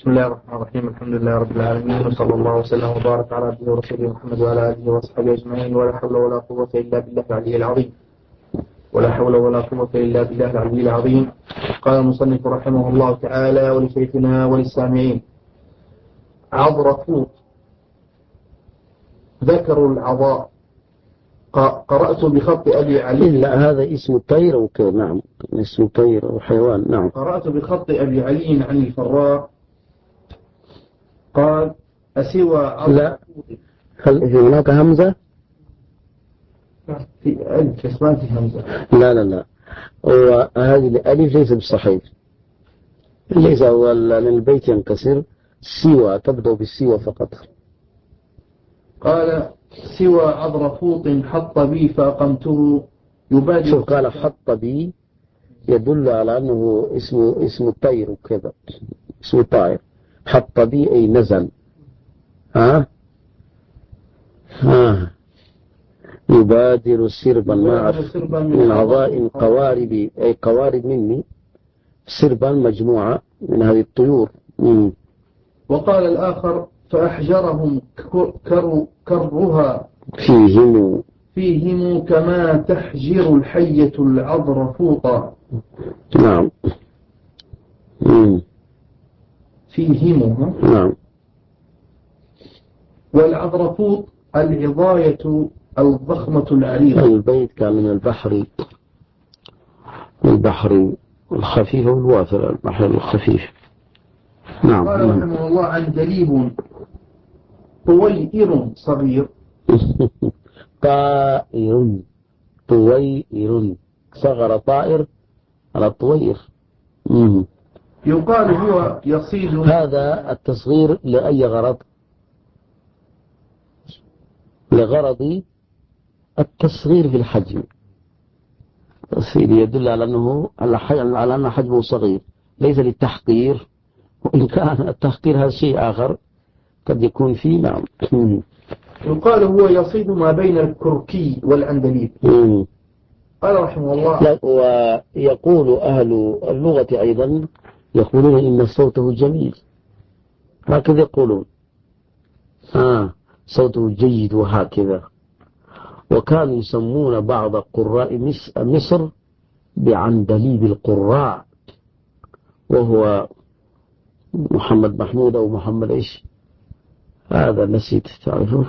بسم الله الرحمن الرحيم. الحمد لله رب العالمين، وصلى الله وسلم وبارك على عبده ورسوله محمد وعلى آله وصحبه أجمعين، ولا حول ولا قوة إلا بالله العلي العظيم. ولا حول ولا قوة إلا بالله العلي العظيم. قال المصنف رحمه الله تعالى: ولشيخنا وللسامعين. عضرفوط ذكروا العضاء. قرأت بخط أبي علي. لا، هذا اسم طير وكذا. نعم، اسم طير وحيوان. نعم. قرأت بخط أبي علي عن الفراء قال: أسوى لا، هل هناك همزة؟ في ألف اسمها في همزة. لا، وهذه الألف ليس بالصحيح، ليس هو البيت ينكسر. سوى تبدأ بالسوى فقط. قال: سوى عضرفوط حط بي فأقمته يبادر. شوف، قال حط بي يدل على أنه اسم الطير وكذا، اسم طائر. حط بي أي نزل. ها يبادر سربا من عضاء قوارب، أي قوارب مني. سربا مجموعة من هذه الطيور. وقال الآخر: فأحجرهم كرها فيهم كما تحجر الحية العضرفوط. نعم. فيهم. نعم. والعضرفوط العضاية الضخمة العريضة. البيت كان من البحر الخفيف والوافر، البحر الخفيف. نعم. قال رحمه الله: عن جليب طويئر صغير. طويئر صغر طائر على طويئر. يقال هو يصيد. هذا التصغير لأي غرض؟ لغرض التصغير في الحجم. التصغير يدل على أن حجمه صغير، ليس للتحقير، وإن كان التحقير هذا شيء آخر قد يكون فيه. نعم. يقال هو يصيد ما بين الكركي والعندليب. قال رحمه الله: ويقول أهل اللغة أيضا، يقولون إن صوته جميل، هكذا يقولون. صوته جيد وهكذا. وكانوا يسمون بعض قراء مصر بعندليب القراء، وهو محمد محمود أو محمد إيش هذا، نسيت، تعرفه؟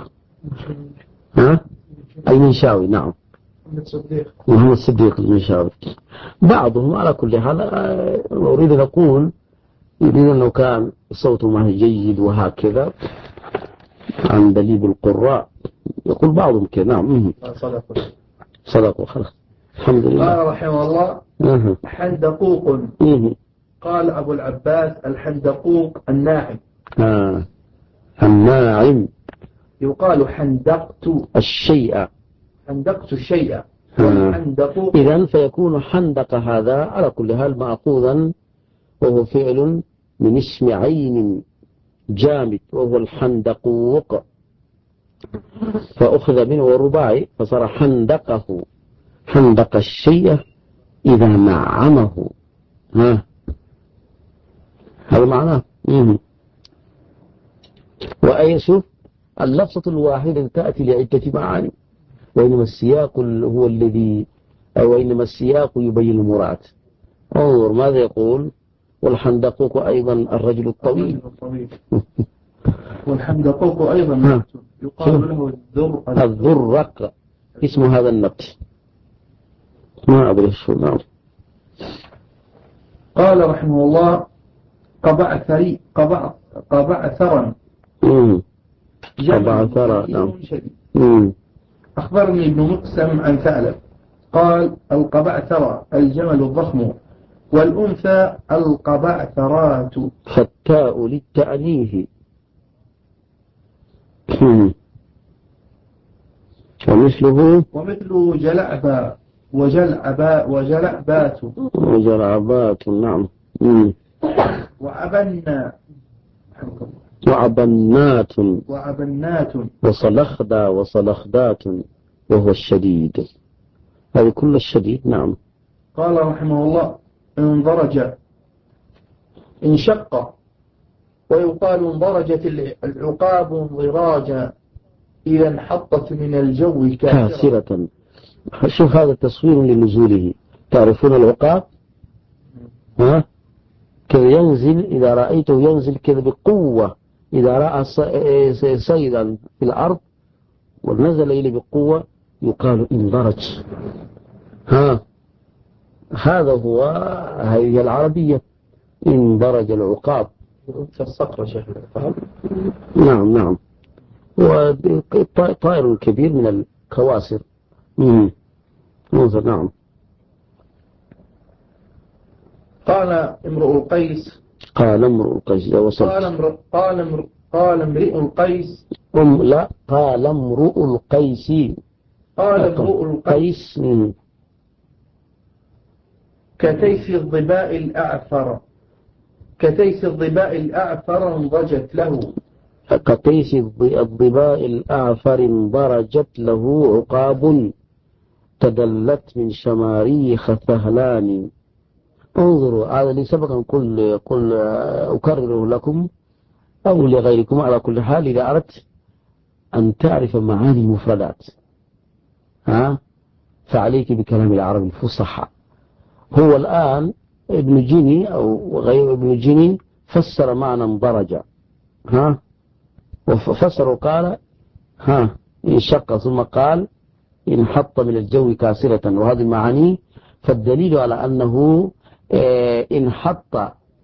المنشاوي. نعم، محمد الصديق المنشاوي. بعضهم على كل حال. أريد أن أقول يريد أنه كان صوته معه جيد وهكذا، عندليب القراء، يقول بعضهم كذا. نعم. صدقوا خلاص، الحمد لله. قال رحمه الله: حندقوق. قال أبو العباس: الحندقوق الناعم. الناعم. يقال حندقت الشيء. إذن فيكون حندق هذا على كل حال مأخوذا، وهو فعل من اسم عين جامد، وهو الحندقوق، فأخذ منه رباعي فصار حندقه. حندق الشيء إذا نعمه. هذا معناه. وأيشوف اللفظة الواحدة تأتي لعدة معاني، وإنما السياق هو الذي، أو إنما السياق يبين المراد. انظر ماذا يقول: والحندقوق أيضا الرجل الطويل. والحندقوق أيضا يقال له الذرق، اسم هذا النبت، ما أدري شو. نعم. قال رحمه الله: قبعثرا. نعم. أخبرني ابن مقسم عن ثعلب قال: القبعثرة الجمل الضخم، والأنثى القبعثرات. فالتاء للتأنيث. ومثل جلعبا وجلعبات. نعم. وعبنات وصلخدات، وهو الشديد. هذه كل الشديد. نعم. قال رحمه الله: انضرج، انشق، ويقال انضرجت العقاب انضراجا إذا انحطت من الجو كاسرة. شوف هذا تصوير لنزوله. تعرفون العقاب؟ ها؟ كذا ينزل، إذا رأيته ينزل كذا بقوة، إذا رأى صيدا في الأرض ونزل إليه بقوة يقال اندرج. هذا هو، هذه العربية، اندرج العقاب. الصقر شيخ فهم؟ نعم. وطائر كبير من الكواسر. نعم. قال امرؤ القيس إذا وصلت. قال امرئ القيس لا، قال امرؤ القيس. قال امرؤ القيس كتيس الظباء الأعفر انضجت له. كتيس الظباء الأعفر انضرجت له عقاب تدلت من شماريخ ثهلان. انظروا، هذا اللي سبق قل أكرره لكم أو لغيركم. على كل حال إذا أردت أن تعرف معاني المفردات فعليك بكلام العرب الفصحى. هو الآن ابن جني أو غير ابن جني فسر معنى انضرج، وفسر وقال انشق، ثم قال انحط من الجو كاسرة، وهذه المعاني. فالدليل على أنه انحط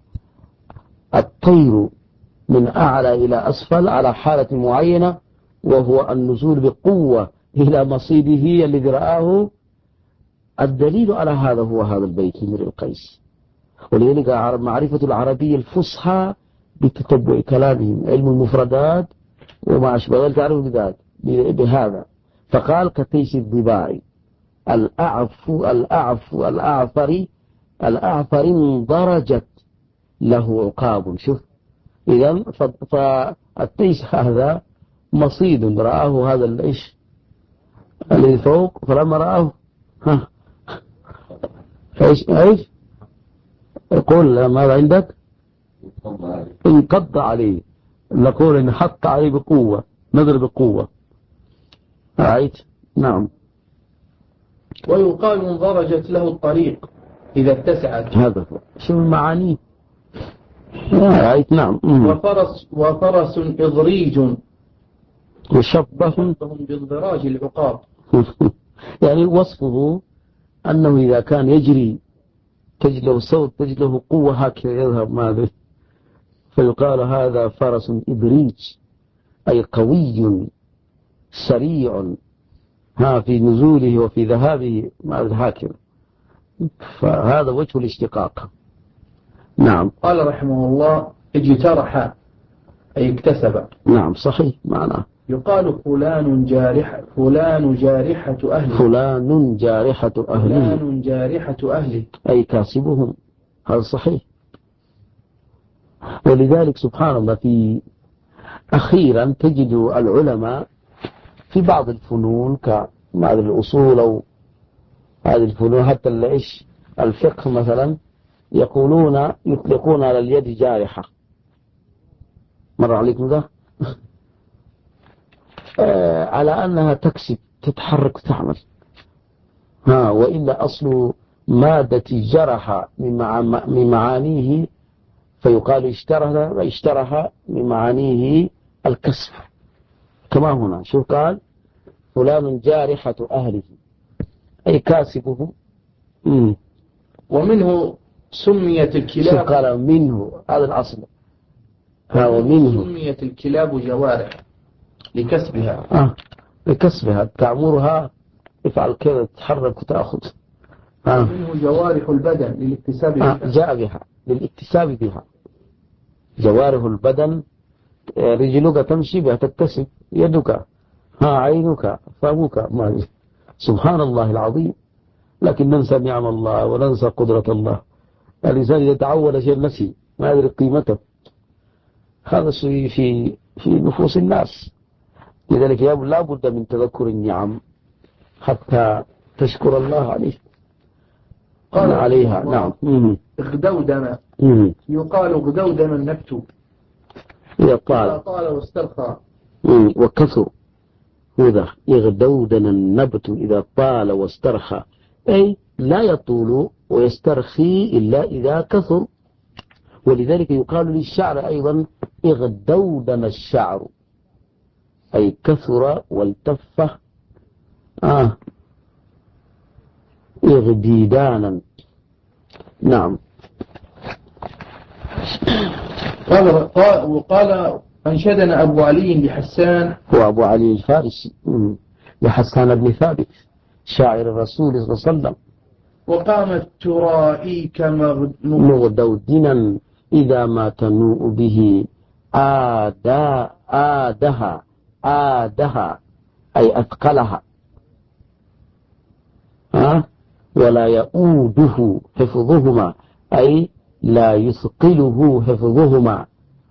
الطير من أعلى إلى أسفل على حالة معينة، وهو النزول بقوة إلى مصيده الذي رآه. الدليل على هذا هو هذا البيت من القيس. ولذلك معرفة العربية الفصحى بتتبع كلامهم، علم المفردات وما أشبه ذلك، تعرف بذلك بهذا. فقال كتيس الضباع الأعفر انضرجت له عقاب. شوف، إذن فالتيس هذا مصيد رآه هذا الإيش الذي فوق، فلما رآه ايش يقول ماذا عندك؟ انقض عليه. نقول ان حط عليه بقوة، نظر بقوة. رأيت؟ نعم. ويقال انضرجت له الطريق إذا اتسعت. هذا شو المعاني؟ رأيت؟ نعم. وفرس إضريج وشبه بانضراج العقاب. يعني وصفه أنه إذا كان يجري تجد له صوت، تجد له قوة هكذا يذهب ماذا، فيقال هذا فرس إبريج، أي قوي سريع في نزوله وفي ذهابه ماذا هكذا. فهذا وجه الاشتقاق. نعم. قال رحمه الله اجترح أي اكتسب. نعم صحيح معناه. يقال فلان جارحة أهله. فلان جارحة أهله أي كاسبهم. هذا صحيح. ولذلك سبحان الله في أخيرا تجد العلماء في بعض الفنون كمثل الأصول أو هذه الفنون، حتى الفقه مثلا، يطلقون على اليد جارحة. مر عليكم ذا؟ على أنها تكسب، تتحرك وتعمل. وإلا أصل مادة جرح من معانيه، فيقال اشترح من معانيه الكسب. كما هنا شو قال؟ فلان جارحة أهله أي كاسبه. ومنه سميت الكلاب. قال منه، هذا الأصل. ومنه سميت الكلاب جوارح لكسبها تعمرها، افعل كذا، تتحرك وتأخذ. ومنه جوارح البدن للاكتساب بها. جاء بها للاكتساب بها. جوارح البدن، رجلك تمشي بها تكتسب، يدك، عينك، فمك، سبحان الله العظيم. لكن ننسى نعم الله وننسى قدرة الله. الإنسان إذا تعود شيء نسي، ما يدري قيمته. هذا الشيء في نفوس الناس. لذلك لا بد من تذكر النعم حتى تشكر الله عليه. قال عليها. نعم. اغدودن. يقال اغدودن النبت إذا طال واسترخى. وكثر هذا يغدودن النبت إذا طال واسترخى، أي لا يطول ويسترخي إلا إذا كثر. ولذلك يقال للشعر أيضا اغدودن الشعر، أي كثر والتف. اغديدانا. نعم. وقال أنشدنا أبو علي لحسان، هو أبو علي الفارسي، لحسان بن ثابت شاعر الرسول صلى الله عليه وسلم. وقامت ترائيك مغدودنا إذا ما تنوء به آدها أي أثقلها، ولا يؤوده حفظهما، أي لا يثقله حفظهما.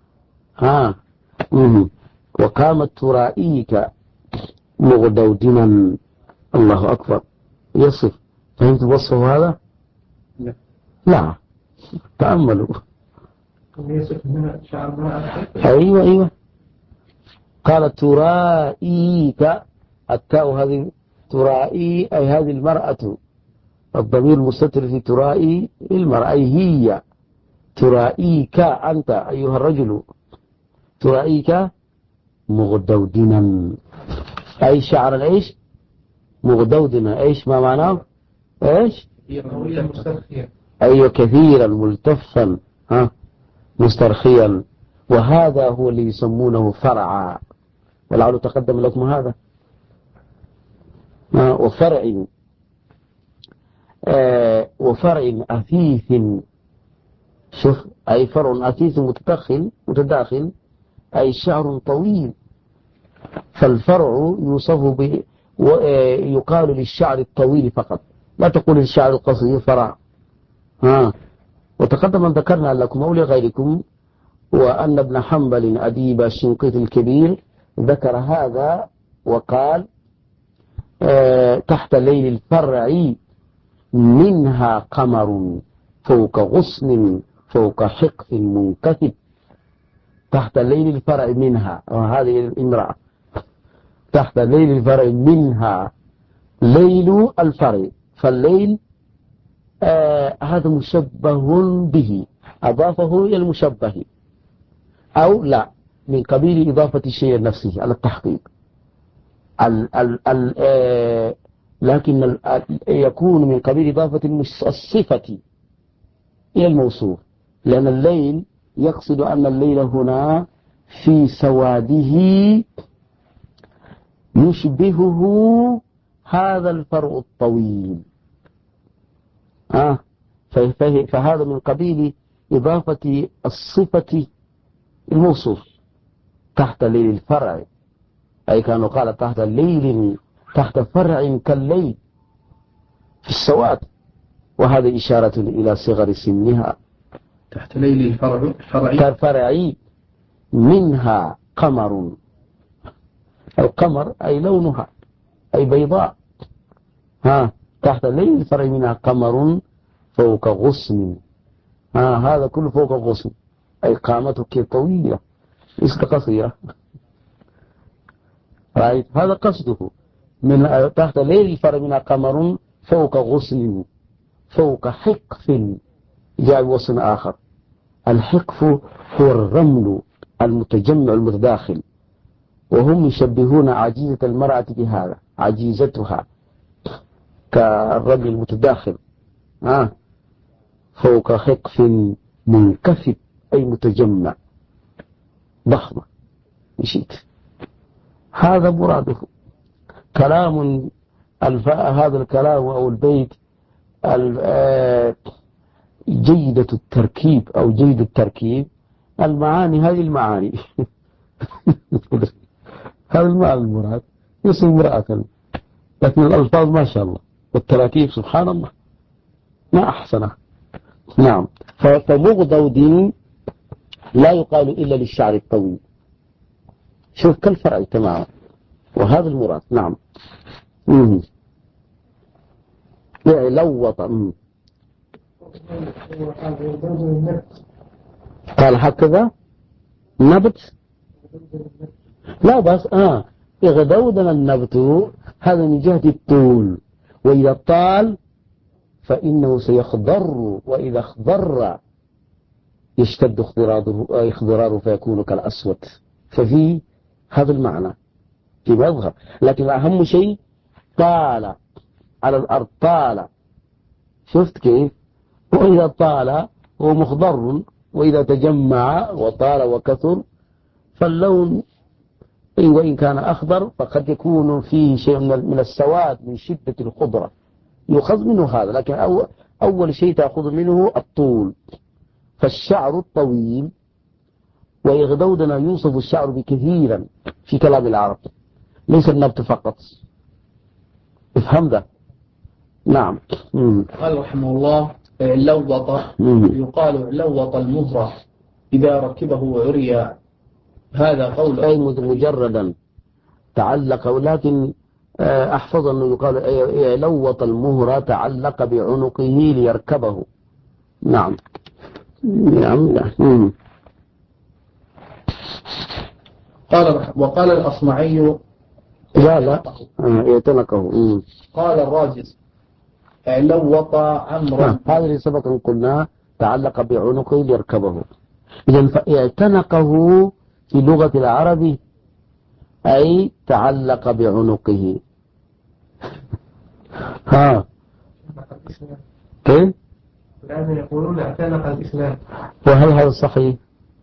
وقامت ترائيك مغدودنا. الله أكبر. يصف. فهمت وصفه هذا؟ لا. تأملوا. يصف هنا شعر ما أيوة. قال ترائيك، التاء هذه ترائي أي هذه المرأة، الضمير المستتر في ترائي المرأة هي. ترائيك أنت أيها الرجل، ترائيك مغدودنا، أي شعر إيش مغدودنا، إيش ما معناه إيش أيوة كثيرا ملتفا مسترخيا. وهذا هو اللي يسمونه فرعا، ولعله تقدم لكم هذا. وفرع أثيث. شوف، أي فرع أثيث متداخل أي شعر طويل. فالفرع يوصف يقال للشعر الطويل فقط، لا تقول للشعر القصير فرع. وتقدم أن ذكرنا لكم أو لغيركم وأن ابن حنبل أديب الشنقيطي الكبير ذكر هذا وقال تحت ليل الفرع منها قمر فوق غصن فوق حقف منكثب. تحت ليل الفرع منها، وهذه الامرأة تحت ليل الفرع منها، ليل الفرع، فالليل هذا مشبه به، أضافه إلى المشبه أو لا، من قبيل إضافة الشيء نفسه على التحقيق. لكن يكون من قبيل إضافة الصفة إلى الموصوف، لأن الليل يقصد أن الليل هنا في سواده يشبهه هذا الفرع الطويل. فهذا من قبيل إضافة الصفة الموصوف. تحت ليل الفرع، أي كانوا قال تحت ليل تحت فرع كالليل في السواد، وهذا إشارة إلى صغر سنها. تحت ليل الفرع كالفرع منها قمر، القمر أي لونها أي بيضاء. تحت ليل الفرع منها قمر فوق غصن. هذا كله فوق غصن، أي قامتك طويلة ليست قصيرة. رأيت هذا قصده من تحت ليل الفرع منها قمر فوق غصن فوق حقف. جاء بوصف آخر، الحقف هو الرمل المتجمع المتداخل، وهم يشبهون عجيزة المرأة بهذا، عجيزتها كالرمل المتداخل. فوق حقف منكثب أي متجمع ضخمة. مشيت. هذا مراده. كلام هذا الكلام أو البيت جيدة التركيب أو جيد التركيب، المعاني هذه المعاني هذا المعنى المراد يصل امرأة، لكن الألفاظ ما شاء الله والتراكيب سبحان الله ما أحسنه. نعم. فمغدود لا يقال إلا للشعر الطويل، شوف كالفرع تماما، وهذا المراد. نعم. لوط. قال هكذا نبت لا بس يغدودن النبت هذا من جهة الطول، وإذا طال فإنه سيخضر، وإذا اخضر يشتد اخضراره فيكون كالأسود، ففي هذا المعنى في مظهر. لكن أهم شيء طال على الأرض، طال، شفت كيف؟ وإذا طال هو مخضر، وإذا تجمع وطال وكثر فاللون وإن كان أخضر فقد يكون فيه شيء من السواد من شدة الخضرة، يؤخذ منه هذا. لكن أول شيء تأخذ منه الطول، فالشعر الطويل، ويغدودنا يوصف الشعر بكثيرا في كلام العرب، ليس النبت فقط، افهم ذا. نعم. قال رحمه الله: لوط، يقال لوط المهرة إذا ركبه عري، هذا قوله أي مجردا تعلق، ولكن أحفظ أنه يقال لوط المهرة تعلق بعنقه ليركبه. نعم. نعم. وقال الأصمعي لا يتنقه. قال الراجز: لوط عمرا. هذا اللي سبق أن قلنا تعلق بعنقه ليركبه. إذن فاعتنقه في لغة العرب أي تعلق بعنقه. كيف؟ الآن يقولون اعتنق الإسلام، وهل هذا صحيح؟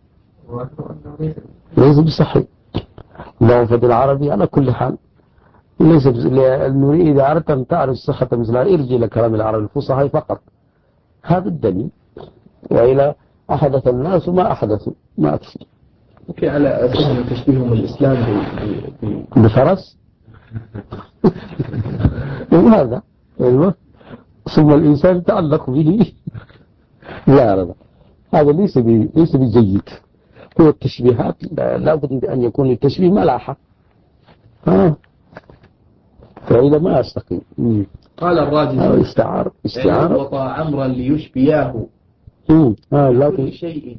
ليس بصحيح. ضعف العربي على كل حال ليس نريد. إذا أردت أن تعرف صحة مثلها ارجع إلى كلام العرب الفصحى فقط، هذا الدليل. وإلى أحدث الناس ما أحدثوا ما أكثر. وفي على أساس تشبيههم الإسلام بفرس هذا ثم الإنسان تعلق به. لا هذا ليس بجيد. هو التشبيهات لا بد أن يكون التشبيه ملاحة، فإذا ما أستقيم. قال الراجل: استعار لوط عمرا ليشبياه كل شيء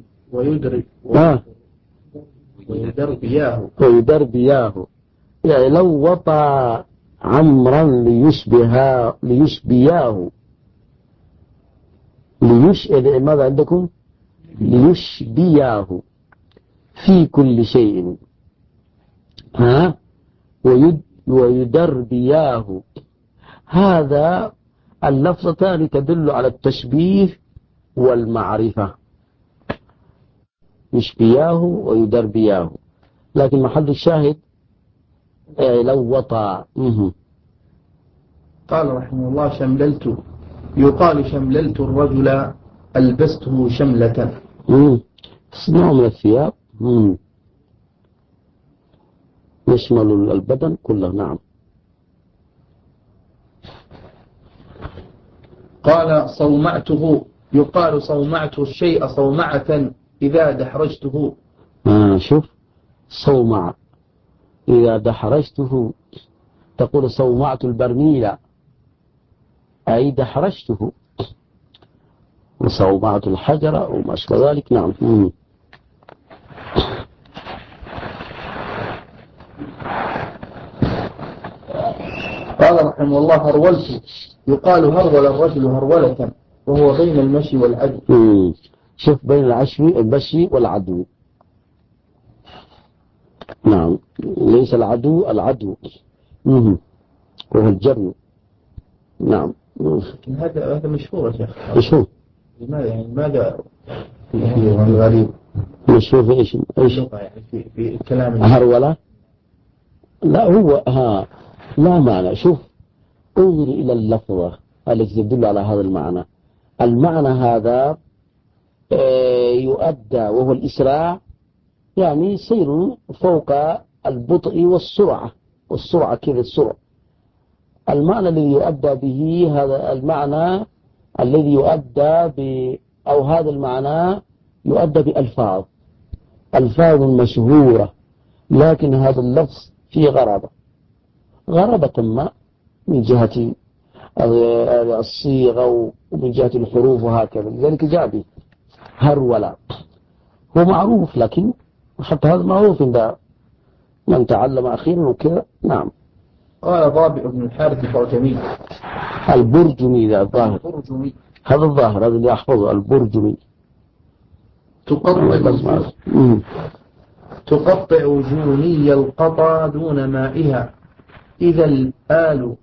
ويدربياه، يعني لوط عمرا ليشبياه. ماذا عندكم؟ ليشبياه في كل شيء، ويدربياه. هذا اللفظتان تدل على التشبيه والمعرفة، يشبياه ويدربياه، لكن محل الشاهد لوطا. قال رحمه الله: شمللت، يقال شمللت الرجل ألبسته شملة. نوع من الثياب يشمل البدن كله. نعم. قال صومعته، يقال صومعت الشيء صومعة إذا دحرجته. شوف، صومع إذا دحرجته، تقول صومعت البرميل أي دحرجته، وصومعت الحجر وما أشبه ذلك. نعم. قال رحمه الله: هرولت، يقال هرول الرجل هرولة، وهو بين المشي والعدو. شوف، بين المشي والعدو. نعم، ليس العدو وهو الجري. نعم. هذا مشهور يا شيخ. مشهور. لماذا يعني ماذا الغريب مشهور في ايش؟ يعني في الكلام هرولة؟ لا هو لا معنى. شوف، انظر إلى اللفظة التي تدل على هذا المعنى. المعنى هذا يؤدى وهو الإسراع، يعني سير فوق البطء والسرعة كذا السرعة. المعنى الذي يؤدى به هذا المعنى الذي يؤدى أو هذا المعنى يؤدى بألفاظ مشهورة، لكن هذا اللفظ فيه غرابة ما من جهة الصيغة ومن جهة الحروف وهكذا، لذلك جاء به هرولة. هو معروف، لكن حتى هذا معروف عند من تعلم أخيرا وكذا. نعم. قال ضابع بن الحارث البرجمي. البرجمي ذا الظاهر. البرجمي هذا الظاهر، هذا اللي أحفظه، البرجمي. تقطع جوني القطا دون مائها إذا الآل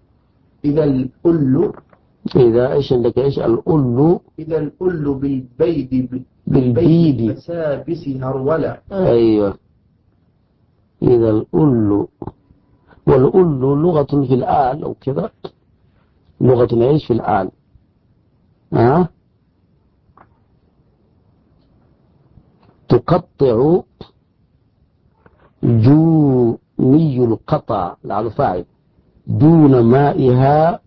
إذا إيش عندك إيش الأل؟ إذا الأل بالبيد بسابس هرولا. أيوة. إذا الأل، والأل لغة في الآل أو كذا، لغة إيش في الآل؟ تقطع جوني القطع لعل فاعل دون مائها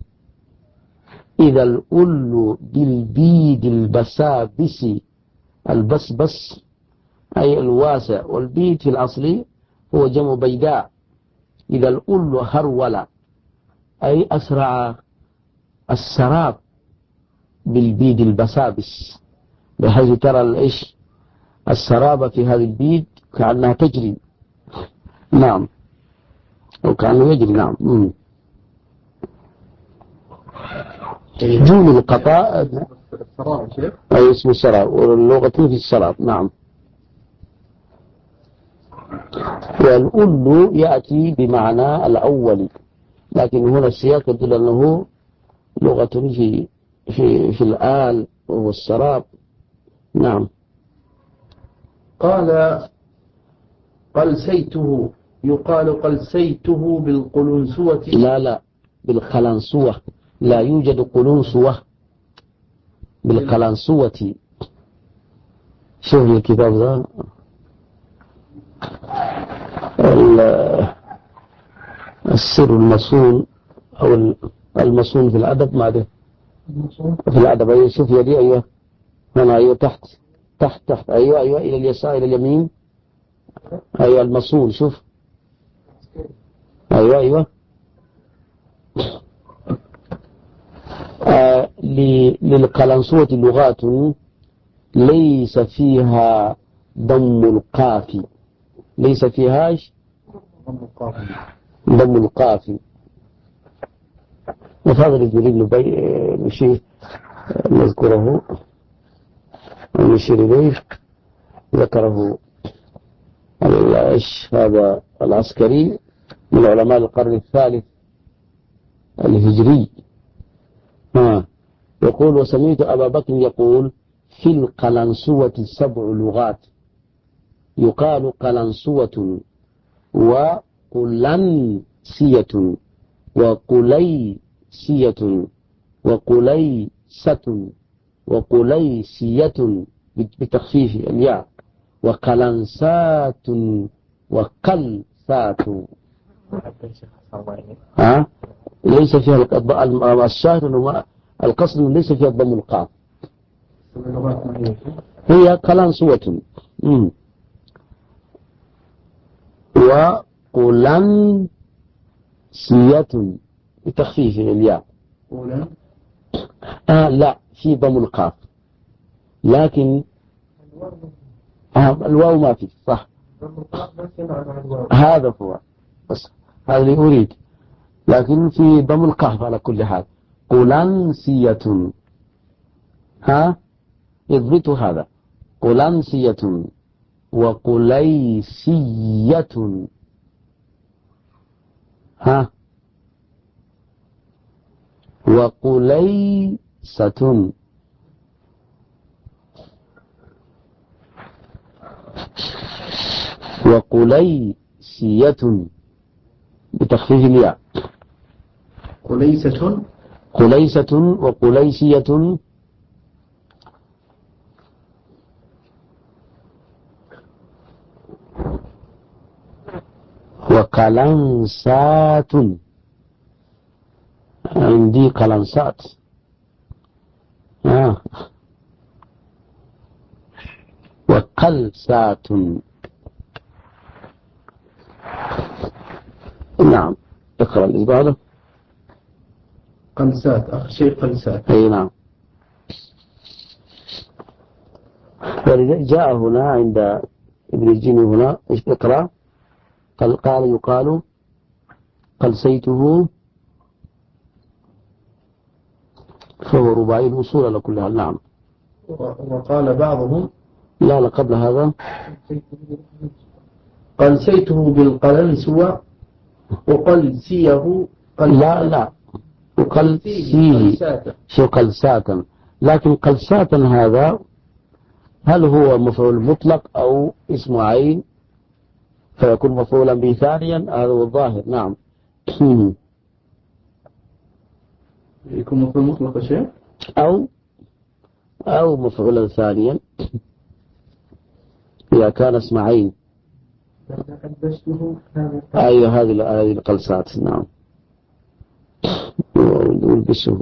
إذا الأل بالبيد البسابس. البسبس أي الواسع، والبيد في الأصل هو جمع بيداء. إذا الأل هرول أي أسرع السراب بالبيد البسابس، بحيث ترى الإيش السرابة في هذه البيد كأنها تجري. نعم، أو كأنه يجري. نعم. جون القطاء أي اسم السراب، واللغة في السراب. نعم. والأل يأتي بمعنى الأول، لكن هنا السياق يدل أنه لغة في الآل وهو السراب. نعم. قال قلسيته، يقال قلسيته بالقلنسوة. لا بالقلنسوة، لا يوجد قلنسوة، بالقلنسوة. شوف الكتاب ذا السر المصون أو المصون في الأدب. ما ده في الأدب. أيوة شوف يدي. أيوة هنا. أيوة تحت. أيوة إلى اليسار إلى اليمين. أيوة المصون. شوف. أيوة للقلنسوة لغات ليس فيها ضم القاف، ليس فيها ضم القاف. وفاضل يريد نشير نذكره ونشير إليه. ذكره هذا العسكري من علماء القرن الثالث الهجري. يقول: وسمعت أبا بكر يقول: في القلنسوة 7 لغات، يقال قلنسوة وقلنسية وقليسية وقليسة وقليسية بتخفيف الياء، وقلنسات وقلسات. ليس فيها الشاهد القصد ليس فيها الضم القاف، هي قلنسوة وقلنسية بتخفيف الياء. لا، في ضم القاف، لكن الواو ما في. صح، هذا هو بس، هذا اللي أريد، لكن في ضم القاف على كل حال. قلنسية. اضبطوا هذا. قلنسية وقليسية. وقليسة. وقليسية بتخفيف الياء. قليسة وقليسية وقلنسات. عندي قلنسات. وقلسات. نعم. اقرأ اللي بعده. قلسات، أخ شيء قلسات. أي نعم. ولذلك جاء هنا عند ابن الجيني هنا اقرأ قال يقال قلسيته، فهو رباعي الوصول على كل حال. نعم. وقال بعضهم لا قبل هذا قلسيته بالقلنسوة وقلسيه لا قلسيه شو قلساتا، لكن قلساتا هذا هل هو مفعول مطلق أو اسم عين فيكون مفعولا به ثانيا؟ هذا هو الظاهر. نعم. يكون مفعول مطلق شيء أو مفعولا ثانيا إذا كان اسم عين. أيوة هذه القلسات. نعم. والبسه.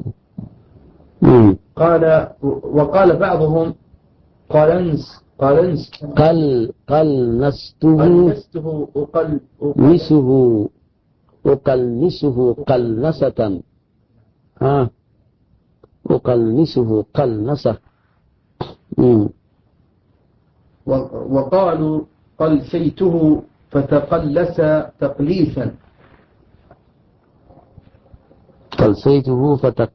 وقال بعضهم قلنسته أقلنسه قلنسة. أقلنسه قلنسة. وقالوا قلسيته فتقلس تقليسا. قلسيته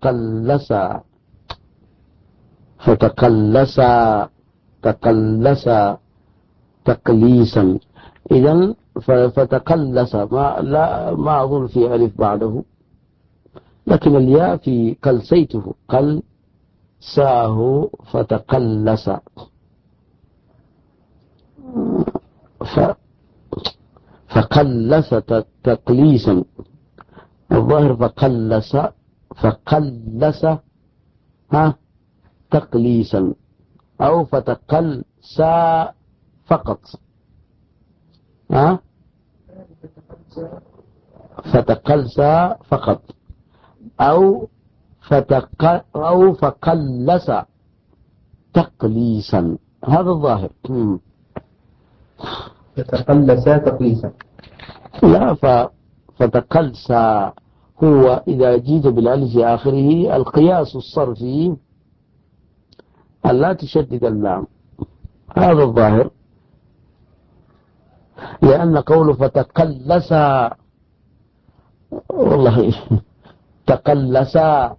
فتقلس تقليسا. إذن فتقلس ما أظن في ألف بعده، لكن الياء في قلسيته قلساه فتقلس فقلس تقليسا. الظاهر فقلس تقليسا أو فتقلسا فقط. فتقلسا فقط أو فقلس تقليسا. هذا الظاهر. فتقلسا تقليسا. لا فتقلسا هو إذا جيت بالألف في آخره القياس الصرفي ألا تشدد اللام. هذا الظاهر، لأن قوله فتقلسا والله تقلسا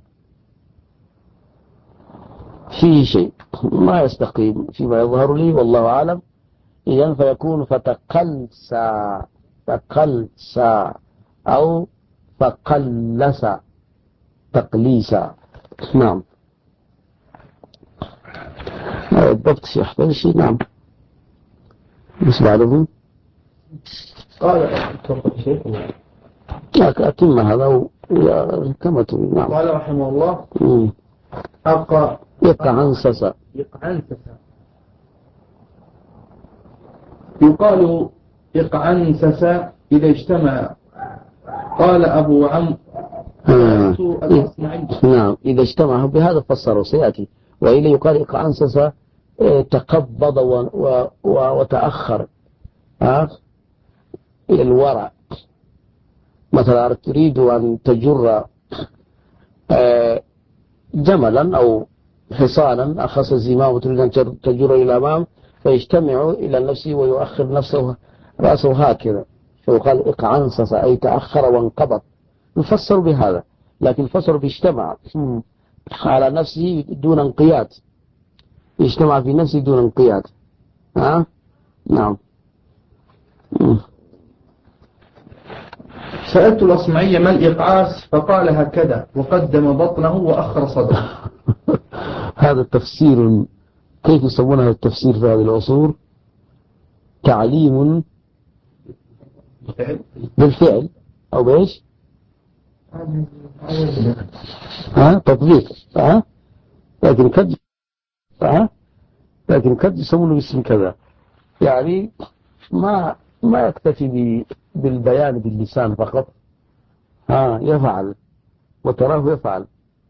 فيه شيء ما يستقيم فيما يظهر لي والله أعلم. إذن فيكون فتقلسا أو فقلس تقليسا. نعم. الضبط يحتاج شيء. نعم. بس بعده قال أتم هذا كما تريد. نعم. قال رحمه الله يقعنسس يقال إقعنسس إذا اجتمع. قال أبو عمرو الأصمعي. نعم. إذا اجتمع بهذا فسره سيأتي. وإلى يقال إقعنسس تقبض وتأخر إلى الوراء. مثلا تريد أن تجر جملا أو حصانا أخص الزمام وتريد أن تجر إلى الأمام فيجتمع إلى النفس ويؤخر نفسه رأسه هكذا، فيقال إقعنسس أي تأخر وانقبض. يفسر بهذا، لكن فسر باجتمع على نفسه دون انقياد، اجتمع في نفسه دون انقياد. نعم. سألت الأصمعي ما الإقعاس فقال هكذا وقدم بطنه وأخر صدره. هذا التفسير كيف يسمونه التفسير في هذه العصور؟ تعليم بالفعل أو بإيش؟ تطبيق. لكن قد يسمونه باسم كذا، يعني ما يكتفي بالبيان باللسان فقط. يفعل وتراه يفعل.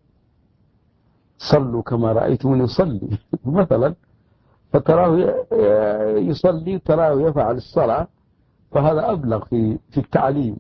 صلوا كما رأيتموني يصلي مثلا، فتراه يصلي تراه يفعل الصلاة، فهذا أبلغ في التعليم.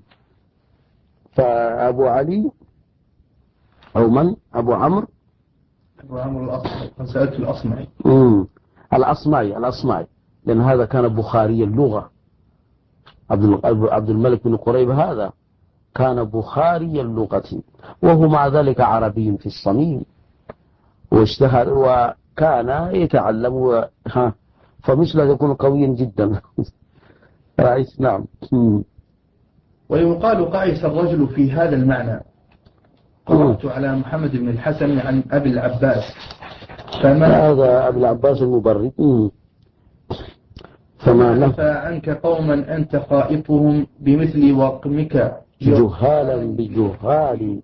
فأبو علي أو من أبو عمرو الأصمعي. سألت الأصمعي. الأصمعي لأن هذا كان بخاري اللغة، عبد الملك بن قريب هذا كان بخاري اللغة، وهو مع ذلك عربي في الصميم، واشتهر وكان يتعلم فمثله يكون قويا جدا. رأيت؟ نعم. ويقال قعس الرجل في هذا المعنى. قرأت على محمد بن الحسن عن أبي العباس هذا أبي العباس المبرد. فما نفى عنك قوما أنت خائفهم بمثل وقمك جهالا بجهال.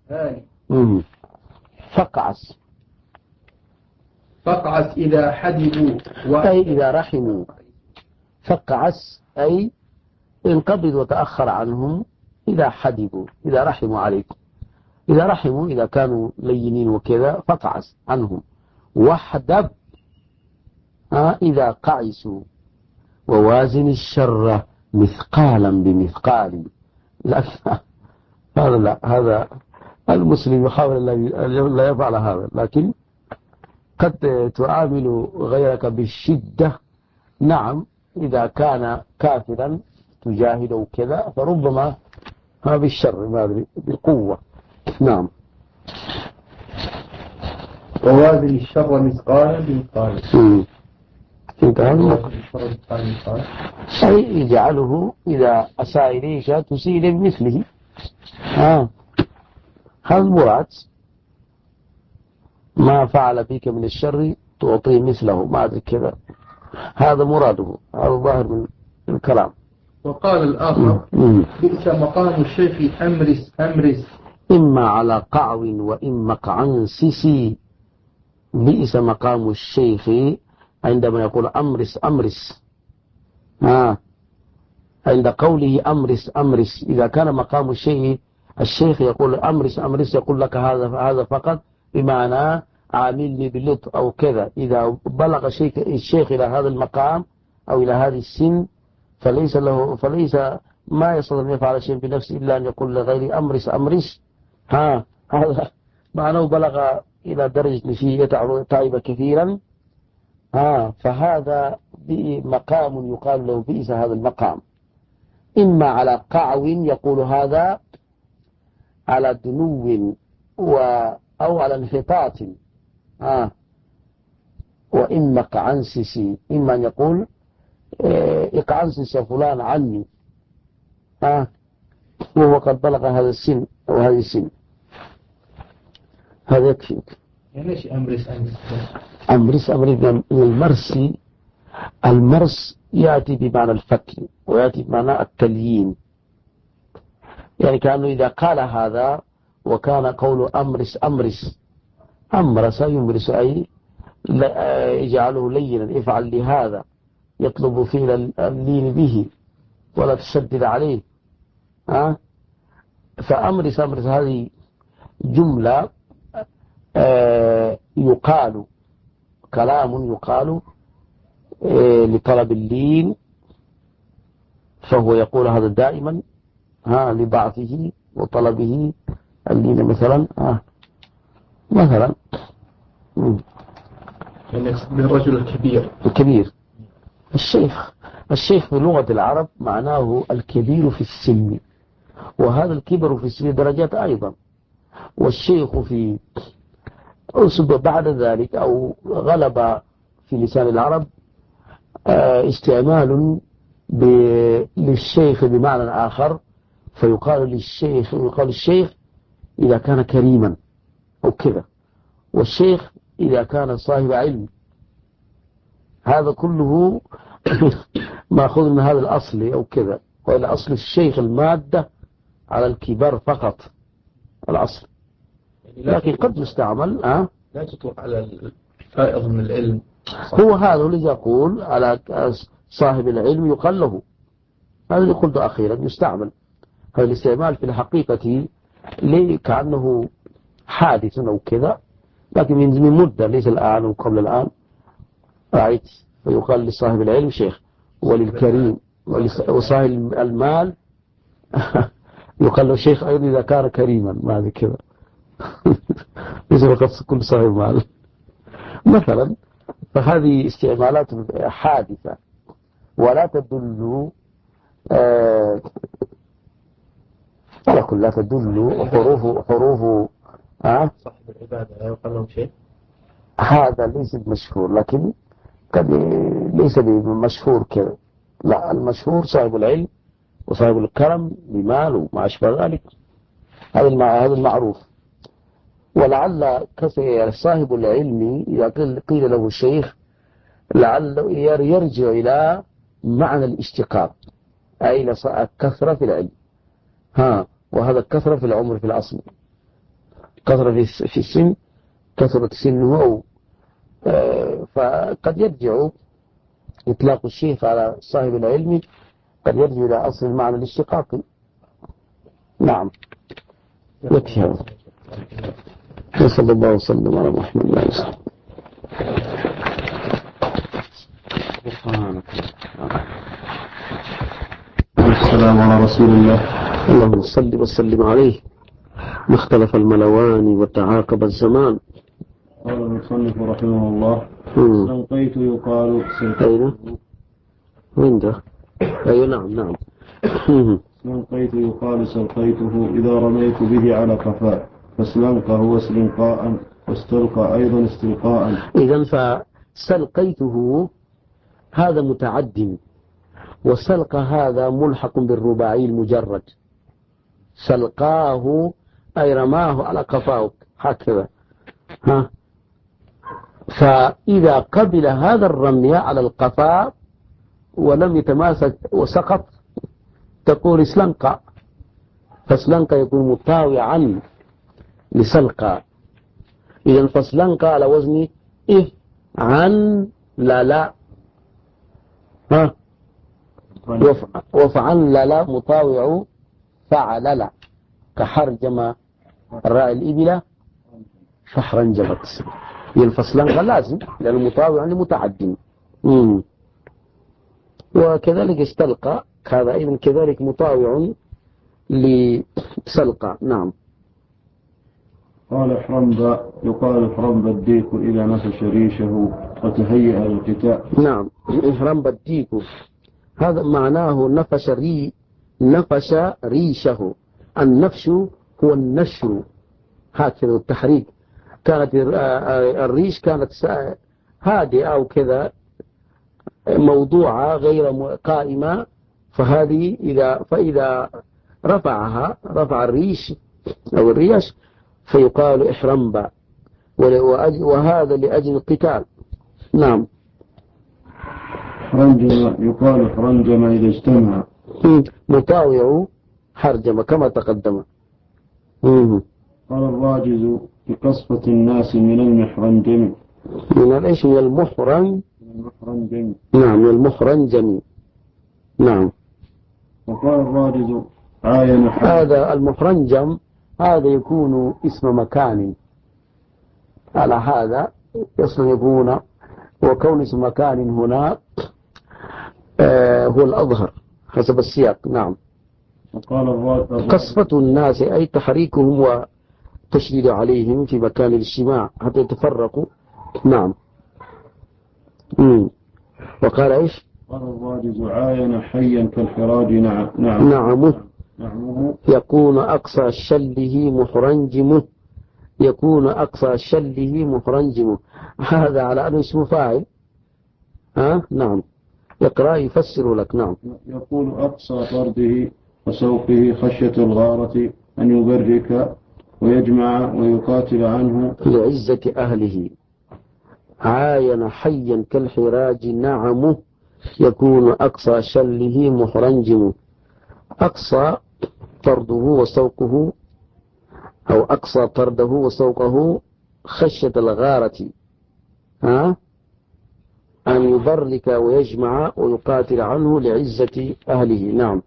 فقعس إذا حدبوا أي إذا رحموا. فقعس أي انقبض وتأخر عنهم إذا حدبوا، إذا رحموا عليكم، إذا رحموا إذا كانوا لينين وكذا فقعس عنهم. وحدب إذا قعسوا. ووازن الشر مثقالا بمثقال. لكن هذا لا، هذا المسلم يحاول لا يفعل هذا، لكن قد تعامل غيرك بالشدة. نعم إذا كان كافرا تجاهده كذا فربما بالشر ما أدري بالقوة. نعم. ووازن الشر مثقالا بمثقال. أي يجعله إذا أساء إليك تسيء بمثله. هذا المراد، ما فعل بك من الشر تعطيه مثله، ما أدري كذا، هذا مراده، هذا ظاهر من الكلام. وقال الآخر بئس مقام الشيخ أمرس إما على قعو وإما قعنسسي. بئس مقام الشيخ عندما يقول أمرس عند قوله أمرس إذا كان مقام الشيخ يقول أمرس يقول لك هذا فقط بمعنى عاملني باللطف أو كذا. إذا بلغ الشيخ إلى هذا المقام أو إلى هذه السن فليس ما يستطيع أن يفعل شيء بنفسه إلا أن يقول لغيره أمرس. هذا معناه بلغ إلى درجة فيه تعب كثيرا. فهذا مقام يقال له بئس هذا المقام. إما على قعو يقول هذا على دنو أو على انحطاط. وإما قعنسسي، إما أن يقول اقعنسس فلان عني وهو قد بلغ هذا السن أو هذه السن. هذا يكفيك. يعني ايش أمرس من المرس يأتي بمعنى الفك ويأتي بمعنى التليين. يعني كأنه إذا قال هذا وكان قول أمرس يمرس أي يجعله لينا، افعل لهذا، يطلب فعل اللين به ولا تشدد عليه. فأمرس هذه جملة يقال كلام يقال لطلب اللين، فهو يقول هذا دائما لضعفه وطلبه اللين مثلا. يعني بالرجل الكبير. الشيخ في لغة العرب معناه الكبير في السن، وهذا الكبر في السن درجات أيضا. والشيخ في بعد ذلك أو غلب في لسان العرب استعمال للشيخ بمعنى آخر، فيقال الشيخ إذا كان كريما أو كذا، والشيخ إذا كان صاحب علم. هذا كله مأخوذ من هذا الأصل أو كذا، وإلى أصل الشيخ المادة على الكبار فقط الأصل، لكن قد يستعمل لا تطلق على الفائض من العلم. هو هذا الذي يقول على صاحب العلم يقال له، هذا اللي قلت أخيرا يستعمل. هذا الاستعمال في الحقيقة كأنه حادث أو كذا، لكن من مدة، ليس الآن وقبل الآن. رأيت؟ فيقال لصاحب العلم شيخ، وللكريم وصاحب المال يقال له شيخ أيضا إذا كان كريما، ما هذا كذا. ليس فقط كل صاحب مال مثلا. فهذه استعمالات حادثة ولا تدل على كل لا تدل حروف صاحب العبادة لا يقال له شيء. هذا ليس مشهور، لكن قد ليس بمشهور كذا. لا، المشهور صاحب العلم وصاحب الكرم بمال وما أشبه ذلك، هذا المعروف. ولعل صاحب العلم إذا قيل له الشيخ لعله يرجع إلى معنى الاشتقاق، أي كثرة في العلم. وهذا كثرة في العمر في الأصل، كثرة في السن، كثرة سنه، فقد يرجع إطلاق الشيخ على صاحب العلم قد يرجع إلى أصل المعنى الاشتقاقي. نعم، يكفي هذا. وصلى الله وسلم على محمد وعلى آله وصحبه. السلام على رسول الله. اللهم صل وسلم عليه. ما اختلف الملوان وتعاقب الزمان. قال المصنف رحمه الله: سلقيت يقال أين؟ وين ده؟ أيوة، نعم. سلقيت يقال سلقيته إذا رميت به على قفاه، فسلنق هو استلقاء، واستلقى أيضا استلقاء. إذن فسلقيته هذا متعد، وسلق هذا ملحق بالرباعي المجرد. سلقاه أي رماه على قفاه هكذا. فإذا قبل هذا الرمي على القفا ولم يتماسك وسقط تقول سلنقى، فسلنقى يكون مطاوعا لسلقى. إذن فسلنقى على وزن عن لا وفعن لا مطاوع فعل لا، كحرجم الراء الإبلة فحرنجمت. الفصلان لازم لأنه مطاوع لمتعد. وكذلك استلقى هذا أيضا كذلك مطاوع لسلقى. نعم. قال حرنب يقال حرنب الديك إذا نفش ريشه وتهيأ للقتال. نعم، حرنب الديك هذا معناه نفش ريشه. النفش هو النشر، هكذا التحريك. كانت الريش كانت هادئة أو كذا موضوعة غير قائمة، فهذه فإذا رفع الريش أو الريش فيقال إحرنب، وهذا لأجل القتال. نعم. حرنجم يقال حرنجم إذا اجتمع. مطاوع حرجم كما تقدم. قال الراجز بقصفة الناس من المحرنجم. من الإيش؟ من المحرنجم. نعم، من المحرنجم. نعم. وقال الراجز عاين هذا المحرنجم هذا يكون اسم مكان، على هذا يصل يكون، وكون اسم مكان هنا هو الأظهر حسب السياق. نعم. قصفة الناس أي تحريكهم وتشديد عليهم في مكان الاجتماع حتى يتفرقوا. نعم. وقال إيش؟ قال الراجز عاين حيا كالحراج. نعمه يكون أقصى شله محرنجمه. يكون أقصى شله محرنجمه، هذا على أنه اسم فاعل. نعم. يقرأ يفسر لك. نعم. يقول أقصى طرده وسوقه خشية الغارة أن يبرك ويجمع ويقاتل عنه لعزة أهله. عاين حيا كالحراج نعمه يكون أقصى شله محرنجمه. أقصى طرده وسوقه، أو أقصى طرده وسوقه خشية الغارة أن يبرك ويجمع ويقاتل عنه لعزة أهله. نعم.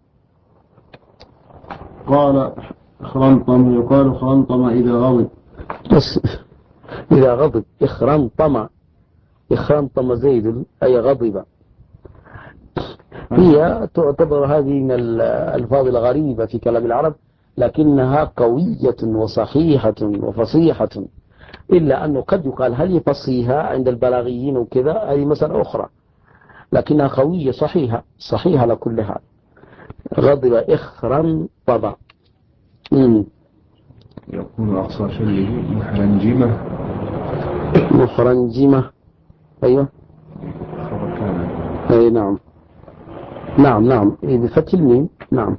قال خرنطم يقال خرنطم إذا غضب. إذا غضب إخرنطم زيد أي غضب. هي تعتبر هذه من الألفاظ الغريبة في كلام العرب، لكنها قوية وصحيحة وفصيحة، إلا أنه قد يقال هل يفصيها عند البلاغيين وكذا، هذه مسألة أخرى، لكنها قوية صحيحة على كل حال. غضب إخرا طبع. يكون أقصى شيء محرنجمة. محرنجمة. أيوة. أي نعم. نعم بفتح الميم. نعم.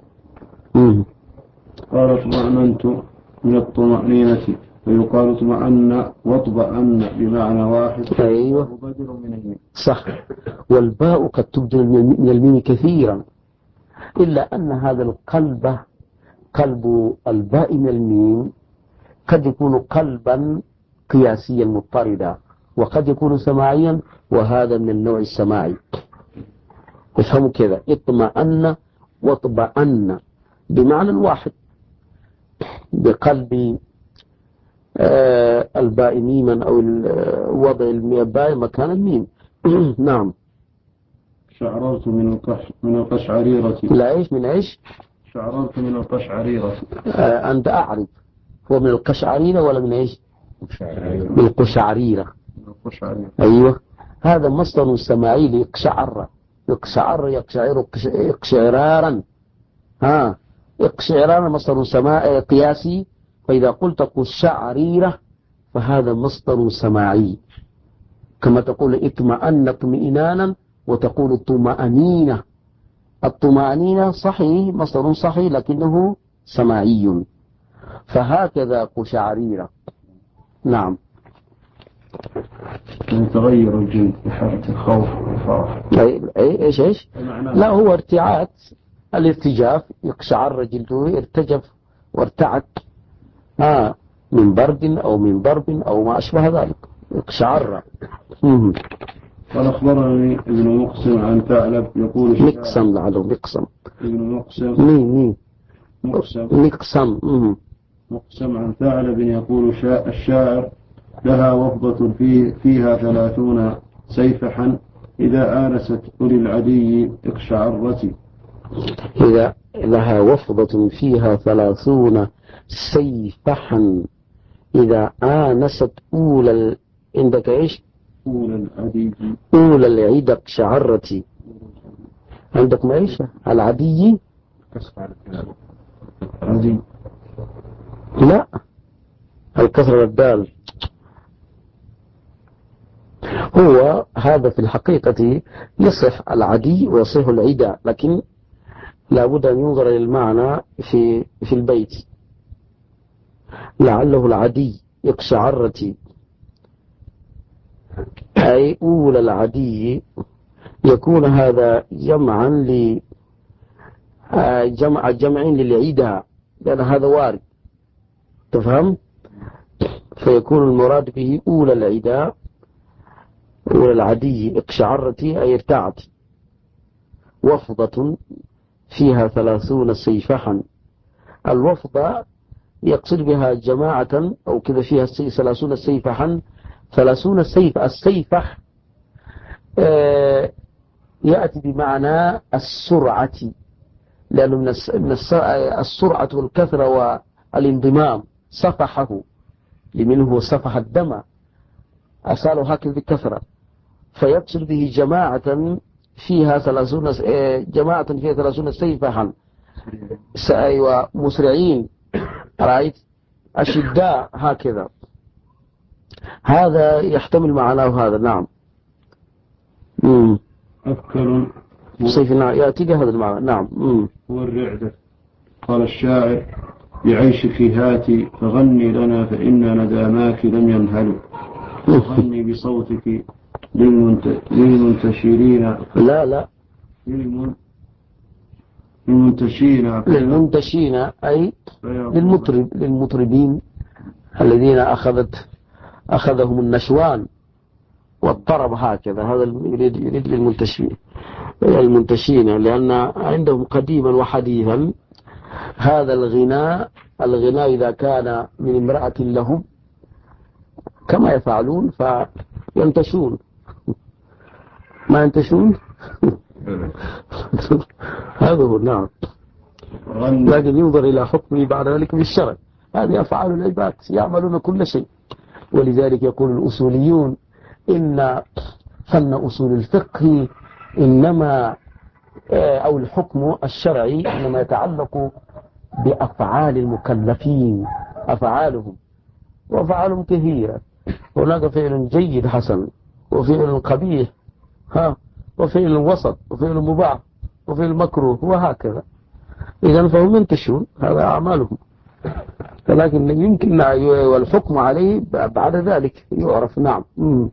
قال اطمأننت من الطمأنينة، ويقال اطمأن واطمأن بمعنى واحد. أيوة وبدل من الميم. صح. والباء قد تبدل من الميم كثيرا، إلا أن هذا القلب، قلب الباء من الميم، قد يكون قلبا قياسيا مضطردا، وقد يكون سماعيا، وهذا من النوع السماعي. افهموا كذا، اطمأن واطمأن بمعنى واحد، بقلب الباء ميما، أو وضع الباء مكان الميم. نعم. شعررت من القشعريرة. لا إيش من إيش؟ شعررت من القشعريرة. أنت أعرف، هو من القشعريرة ولا من إيش؟ من القشعريرة. أيوة، هذا مصدر سماعي ليقشعر. يقشعر يقشعر اقشعرارا. اقشعرارا مصدر سماعي قياسي، فإذا قلت قشعريرة فهذا مصدر سماعي، كما تقول اطمأن اطمئنانا، وتقول طمأنينة. الطمأنينة صحيح، مصدر صحيح، لكنه سماعي، فهكذا قشعريرة. نعم. يتغير الجلد بحالة الخوف والفرح. ايش؟ لا، هو ارتعاد، الارتجاف، يقشعر جلده، ارتجف وارتعد، من برد أو من ضرب أو ما أشبه ذلك، يقشعر. قال أخبرني ابن مقسم عن ثعلب يقول مقسم، لعله مقسم. ابن مقسم. مقسم عن ثعلب يقول الشاعر: لها وفضة فيها 30 سيفحا، إذا آنست أولي العدي اقشعرت. إذا لها وفضة فيها 30 سيفحا، إذا آنست عندك إيش؟ أولى العيد اقشعرت. عندك ما إيش؟ العدي؟ عدي. لا، الكسر الدال. هو هذا في الحقيقة يصح العدي ويصح العداء، لكن لا بد أن ينظر للمعنى في البيت. لعله العدي اقشعرت، أي أولى العدي، يكون هذا جمعا جمعين للعداء، لأن هذا وارد، تفهم؟ فيكون المراد به أولى العداء، أولى العدي اقشعرت، أي ارتعت. وفضة فيها 30 سيفحا، الوفضة يقصد بها جماعة أو كذا، فيها 30 سيفحا. 30 سيف، السيفح يأتي بمعنى السرعة، لأنه من السرعة والكثرة والانضمام. صفحه لمنه صفح الدم، أساله هكذا بكثرة، فيقصد به جماعة فيها 30 سيفحا، ومسرعين، رأيت، أشداء، هكذا. هذا يحتمل معناه هذا. نعم. أفكر سيف يأتي بهذا المعنى. نعم. هو الرعدة. قال الشاعر: بعيشك هاتي فغني لنا، فإن نداماك لم ينهلوا. غني بصوتك للمنتشرين. لا للمنتشين، أي للمطربين الذين أخذهم النشوان والطرب، هكذا. هذا يريد للمنتشين، لأن عندهم قديما وحديثا هذا الغناء إذا كان من امرأة لهم كما يفعلون فينتشون. ما ينتشون. هذا هو. نعم. لكن ينظر إلى حكمه بعد ذلك بالشرع. هذه أفعال العباد، يعملون كل شيء. ولذلك يقول الأصوليون: إن فن أصول الفقه إنما أو الحكم الشرعي إنما يتعلق بأفعال المكلفين، أفعالهم، وأفعالهم كثيرة. هناك فعل جيد حسن، وفعل قبيح، وفعل وسط، وفعل مباح، وفعل مكروه، وهكذا. إذن فهم ينتشرون، هذا أعمالهم، ولكن يمكن والحكم عليه بعد ذلك يعرف. نعم.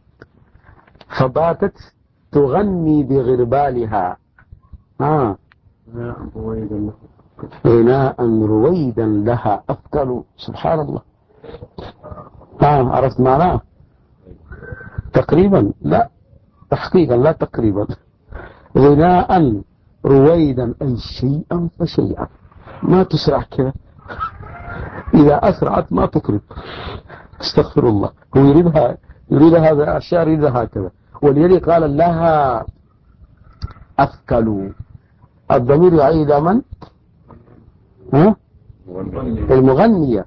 فباتت تغني بغربالها غناء رويدا لها أفكل. سبحان الله. عرفت معناه؟ تقريبا لا تحقيقا، لا تقريبا. غناء رويدا أي شيئا فشيئا، ما تسرع كذا، إذا أسرعت ما تقرب. استغفر الله. هو يريد هذا الشعر، يريد هكذا. ولذلك قال لها أفكلوا. الضمير يعيد من؟ المغنية.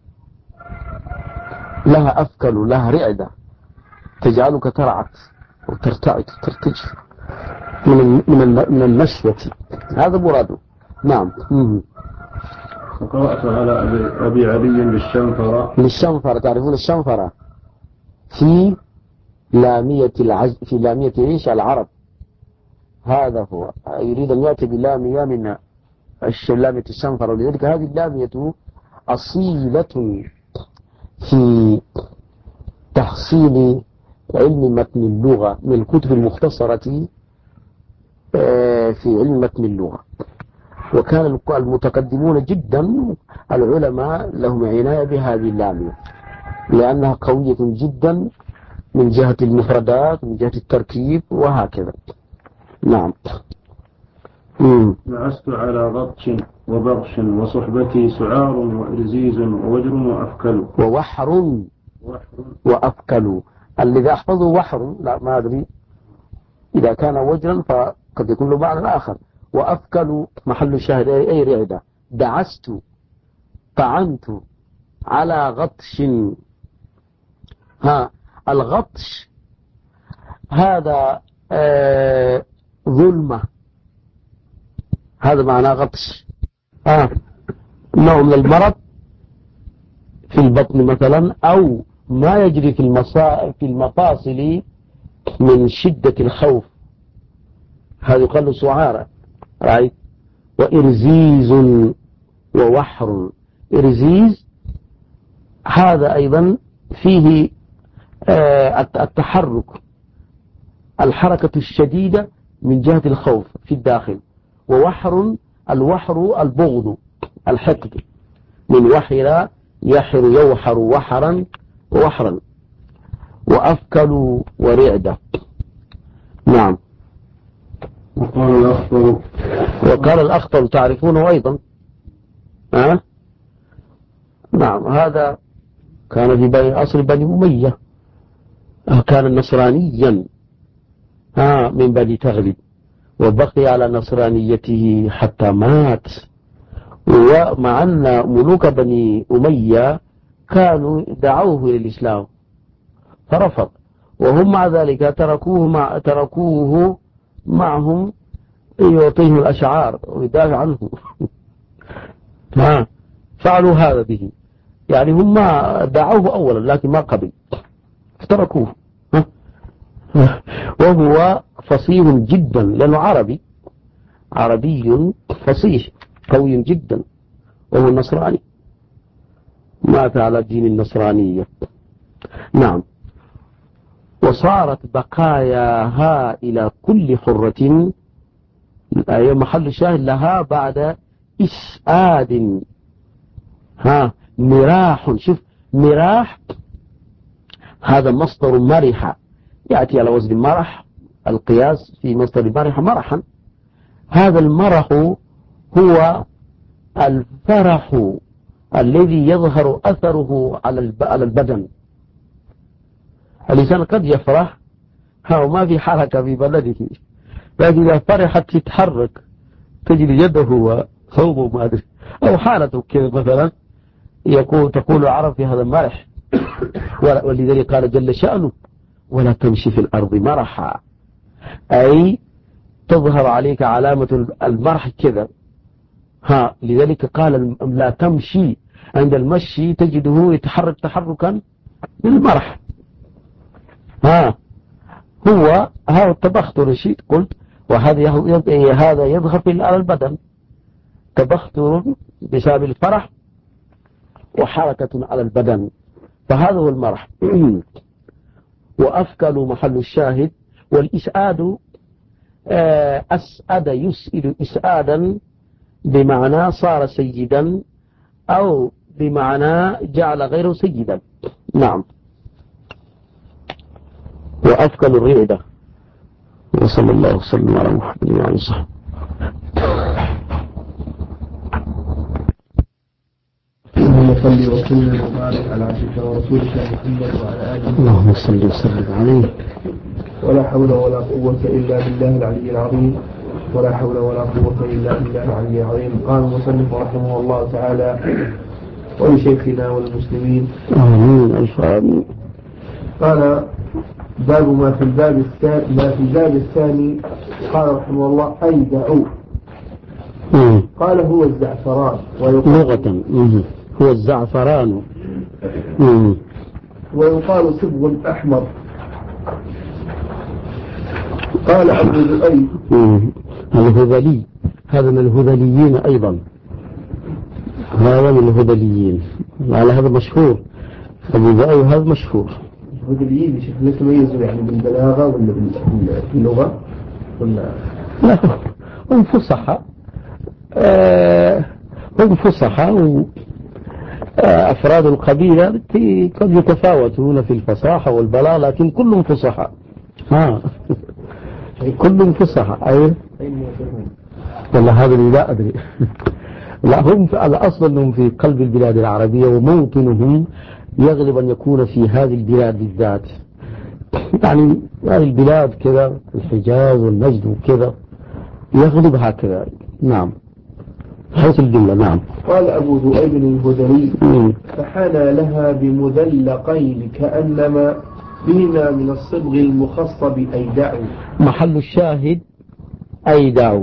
لها أفكل، لها رعدة تجعلك ترعت وترتعد وترتجف من النشوة. هذا مراده. نعم. وقرأت على أبي علي للشنفرة. تعرفون الشنفرة في لامية في لامية إيش العرب. هذا هو يريد أن يأتي بلامية من لامية الشنفرة، ولذلك هذه اللامية أصيلة في تحصيل علم متن اللغة من الكتب المختصرة في علم متن اللغة. وكان المتقدمون جدا العلماء لهم عناية بهذه اللامية، لأنها قوية جدا من جهة المفردات، من جهة التركيب، وهكذا. نعم. نعست على غطش وبغش وصحبتي سعار وإرزيز ووجر وأفكل. ووحر وأفكل. الذي أحفظه وحر، لا ما أدري إذا كان وجرا فقد يكون له معنى آخر. وأفكل محل الشاهد أي رعدة. دعست طعنت على غطش. الغطش هذا ظلمة، هذا معناه غطش. نوع من المرض في البطن مثلا، أو ما يجري في المفاصل من شدة الخوف، هذا يقال سعارة. وإرزيز ووحر. إرزيز هذا أيضا فيه التحرك، الحركة الشديدة من جهة الخوف في الداخل. الوحر البغض، الحقد، من وحر يحر يوحر وحرا ووحرا. وأفكل ورعدة. نعم. وقال الأخطل تعرفونه أيضا. نعم. هذا كان في أصل بني أمية، كان نصرانيا من بني تغلب، وبقي على نصرانيته حتى مات. ومع أن ملوك بني أمية كانوا دعوه إلى الإسلام فرفض، وهم مع ذلك تركوه معهم يعطيهم الأشعار ويدافع عنه. فعلوا هذا به، يعني هم دعوه أولا لكن ما قبل فتركوه. وهو فصيح جدا لأنه عربي فصيح قوي جدا، وهو النصراني، مات على دين النصرانية. نعم. وصارت بقاياها إلى كل حرة. محل الشاهد لها بعد إسعاد. مراح. شوف، مراح هذا مصدر مرح، يأتي على وزن مرح، القياس في مصدر مرح مرحا. هذا المرح هو الفرح الذي يظهر أثره على البدن. الإنسان قد يفرح وما في حركة في بلده، لكن إذا فرحت يتحرك، تجد يده وثوبه ما أدري، أو حالته كذا مثلا، تقول العرب في هذا المرح. ولذلك قال جل شأنه: ولا تمشي في الأرض مرحا، أي تظهر عليك علامة المرح كذا. لذلك قال لا تمشي، عند المشي تجده يتحرك تحركا للمرح. هو هذا التبختر الشيء قلت، هذا يظهر على البدن، تبختر بسبب الفرح وحركة على البدن، فهذا هو المرح. وأفكل محل الشاهد. والإسعاد أسعد يسئل إسعادا بمعنى صار سيدا، أو بمعنى جعل غيره سيدا. نعم. وأفكل الرعدة. وصلى الله وسلم على محمد وعلى آله وصحبه. صلي وسلم وبارك على عبدك ورسولك محمد وعلى آله. اللهم صل وسلم عليه. ولا حول ولا قوة إلا بالله العلي العظيم. ولا حول ولا قوة إلا بالله العلي العظيم. قال المصنف رحمه الله تعالى: ولشيخنا والمسلمين آمين ألف آمين. قال: باب ما في الباب الثاني. قال رحمه الله: أيدع. قال: هو الزعفران. لغة هو الزعفران. ويقال صبغ أحمر. قال أبو ذؤيب: الهذلي، هذا من الهذليين أيضا، هذا من الهذليين، على هذا مشهور. أبو ذؤيب هذا مشهور. الهذليين لا تميزوا يعني بالبلاغة ولا باللغة ولا لا، هم فصحى، هم فصحى. أفراد القبيلة قد يتفاوتون في الفصاحة والبلاغة، لكن كلهم فصحى. كلهم فصحى. أي والله هذا اللي لا أدري. لا، هم الأصل أنهم في قلب البلاد العربية، وموطنهم يغلب أن يكون في هذه البلاد بالذات، يعني هذه البلاد كذا، الحجاز والنجد وكذا، يغلب هكذا. نعم، حيث الجملة. نعم. قال أبو ذؤيب الهذلي: فحنى لها بمذلقين كأنما بهما من الصبغ المخصب أيدع. محل الشاهد أيدع.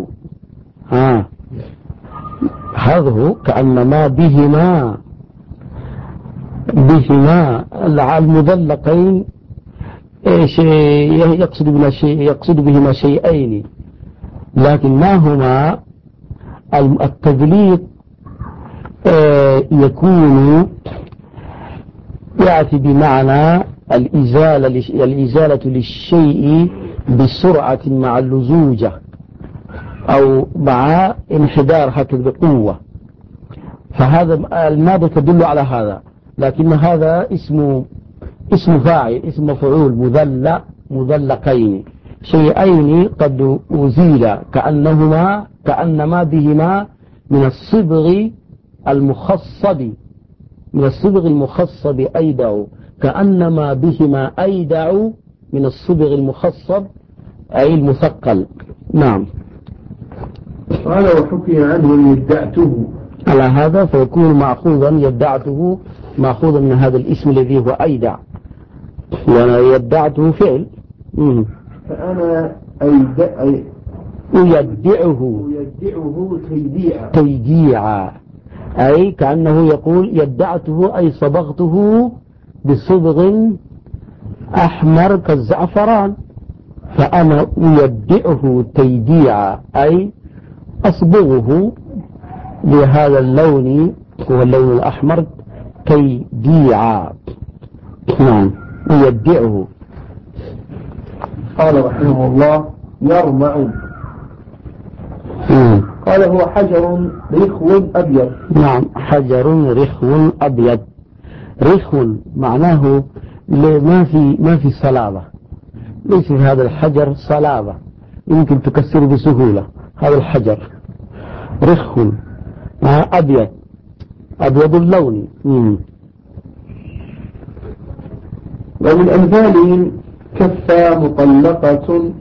هذا هو كأنما بهما المذلقين. يقصد بهما شيئين، لكن ما هما؟ التذليق يكون يأتي بمعنى الإزالة للشيء بسرعة مع اللزوجة أو مع انحدار هكذا بقوة، فهذا المادة تدل على هذا، لكن هذا اسم فاعل، اسم مفعول. مذلقين، شيئين قد أزيل كأنما بهما من الصبغ المخصب أيدع. كأنما بهما أيدع من الصبغ المخصب أي المثقل. نعم. قال: وحكي عنه يدعته. على هذا فيكون مأخوذا، يدعته مأخوذا من هذا الاسم الذي هو أيدع، وأنا يدعته فعل. فأنا يدعه تيديعا، أي كأنه يقول يدعته أي صبغته بصبغ أحمر كالزعفران، فأنا يدعه تيديعا أي أصبغه بهذا اللون، هو اللون الأحمر، تيديعا. نعم، يدعه. قال رحمه الله: يرمع. قال: هو حجر رخو أبيض. نعم، حجر رخو أبيض. رخو معناه ما في صلابة، ليس في هذا الحجر صلابة يمكن تكسره بسهولة. هذا الحجر رخو أبيض اللون. ومن أمثالهم كفة مطلقة.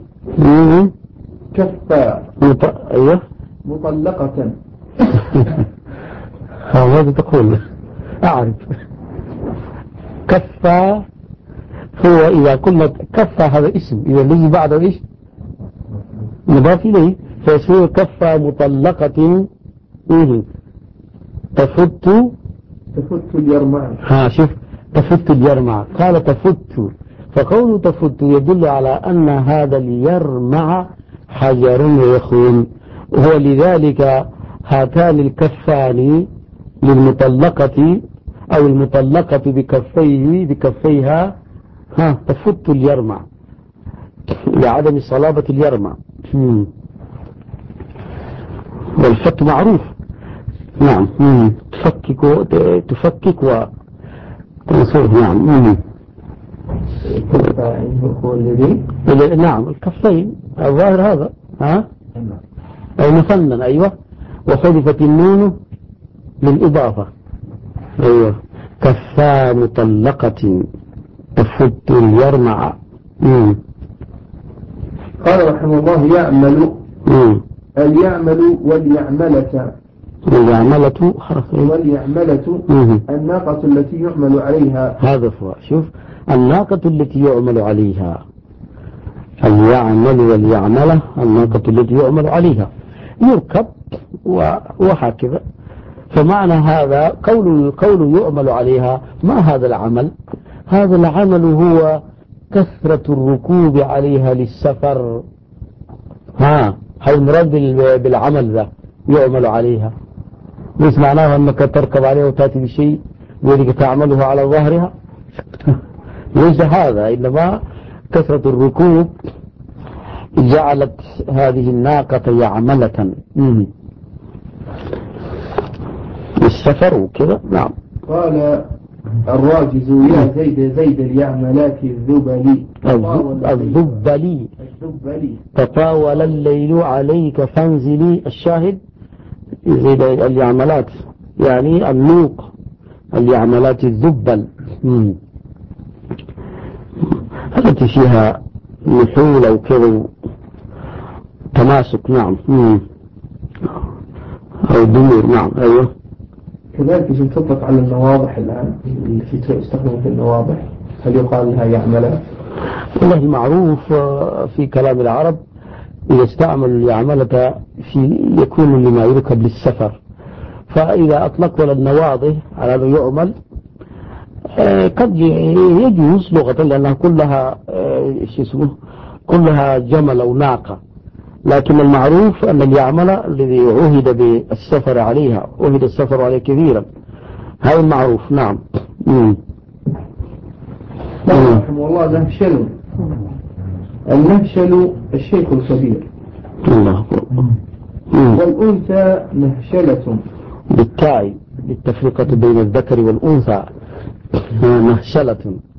كفة أيوه مطلقة. ماذا تقول؟ أعرف. كفة هو إذا كنا كفة هذا اسم، إذا الذي بعده إيش؟ مضاف إليه، فيصير كفة مطلقة تفت اليرمع. شوف، تفت اليرمع، قال تفت، فقوله تفت يدل على أن هذا اليرمع حجر يخون، هو لذلك هاتان الكفان للمطلقة أو المطلقة بكفيها تفت اليرمع لعدم صلابة اليرمع. والفت معروف، نعم، تفكك وتنصر، نعم. هو الذي نعم الكفين الظاهر هذا أي مثنى، أيوة، وحذفت النون للإضافة، أيوة، كفا مطلقة تفت اليرمع. قال رحمه الله يعمل اليعمل واليعملة الناقة التي يعمل عليها. هذا هو، شوف، الناقة التي يعمل عليها، اليعمل واليعملة الناقة التي يعمل عليها، يركب وهكذا. فمعنى هذا قول يعمل عليها، ما هذا العمل؟ هذا العمل هو كثرة الركوب عليها للسفر. هذا المراد بالعمل ذا يعمل عليها، ليس معناه أنك تركب عليها وتأتي بشيء وذلك تعمله على ظهرها ليس هذا، إنما كثرة الركوب جعلت هذه الناقة يعملة السفر وكذا. نعم. قال الراجز يا زيد اليعملات الذبلي تطاول الليل عليك فانزلي. الشاهد زيد اليعملات يعني النوق، اليعملات الذبل التي فيها نحول أو كذا تماسك. نعم. أو دمور. نعم. أيوه. كذلك تطلق على النواضح الآن التي تستخدم في النواضح، هل يقال لها يعملات؟ والله المعروف في كلام العرب إذا استعملوا اليعملة يكون لما يركب للسفر، فإذا أطلقوا للنواضح على أنه يعمل قد يجوز لغة، لأنها كلها جمل أو ناقة، لكن المعروف أن اليعمل الذي عهد بالسفر عليها، عهد السفر عليه كثيرا، هذا المعروف. نعم. رحمه الله نهشل، النهشل الشيخ الكبير، الله. والأنثى نهشلة بالتاء للتفرقة بين الذكر والأنثى، نهشلة.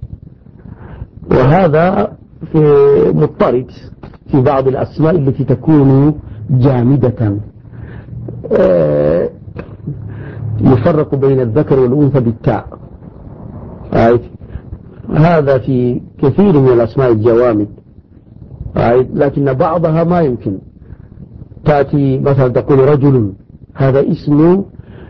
وهذا مضطرد في بعض الأسماء التي تكون جامدة، يفرق بين الذكر والأنثى بالتاء، هذا في كثير من الأسماء الجوامد، لكن بعضها ما يمكن. تأتي مثلا تقول رجل، هذا اسم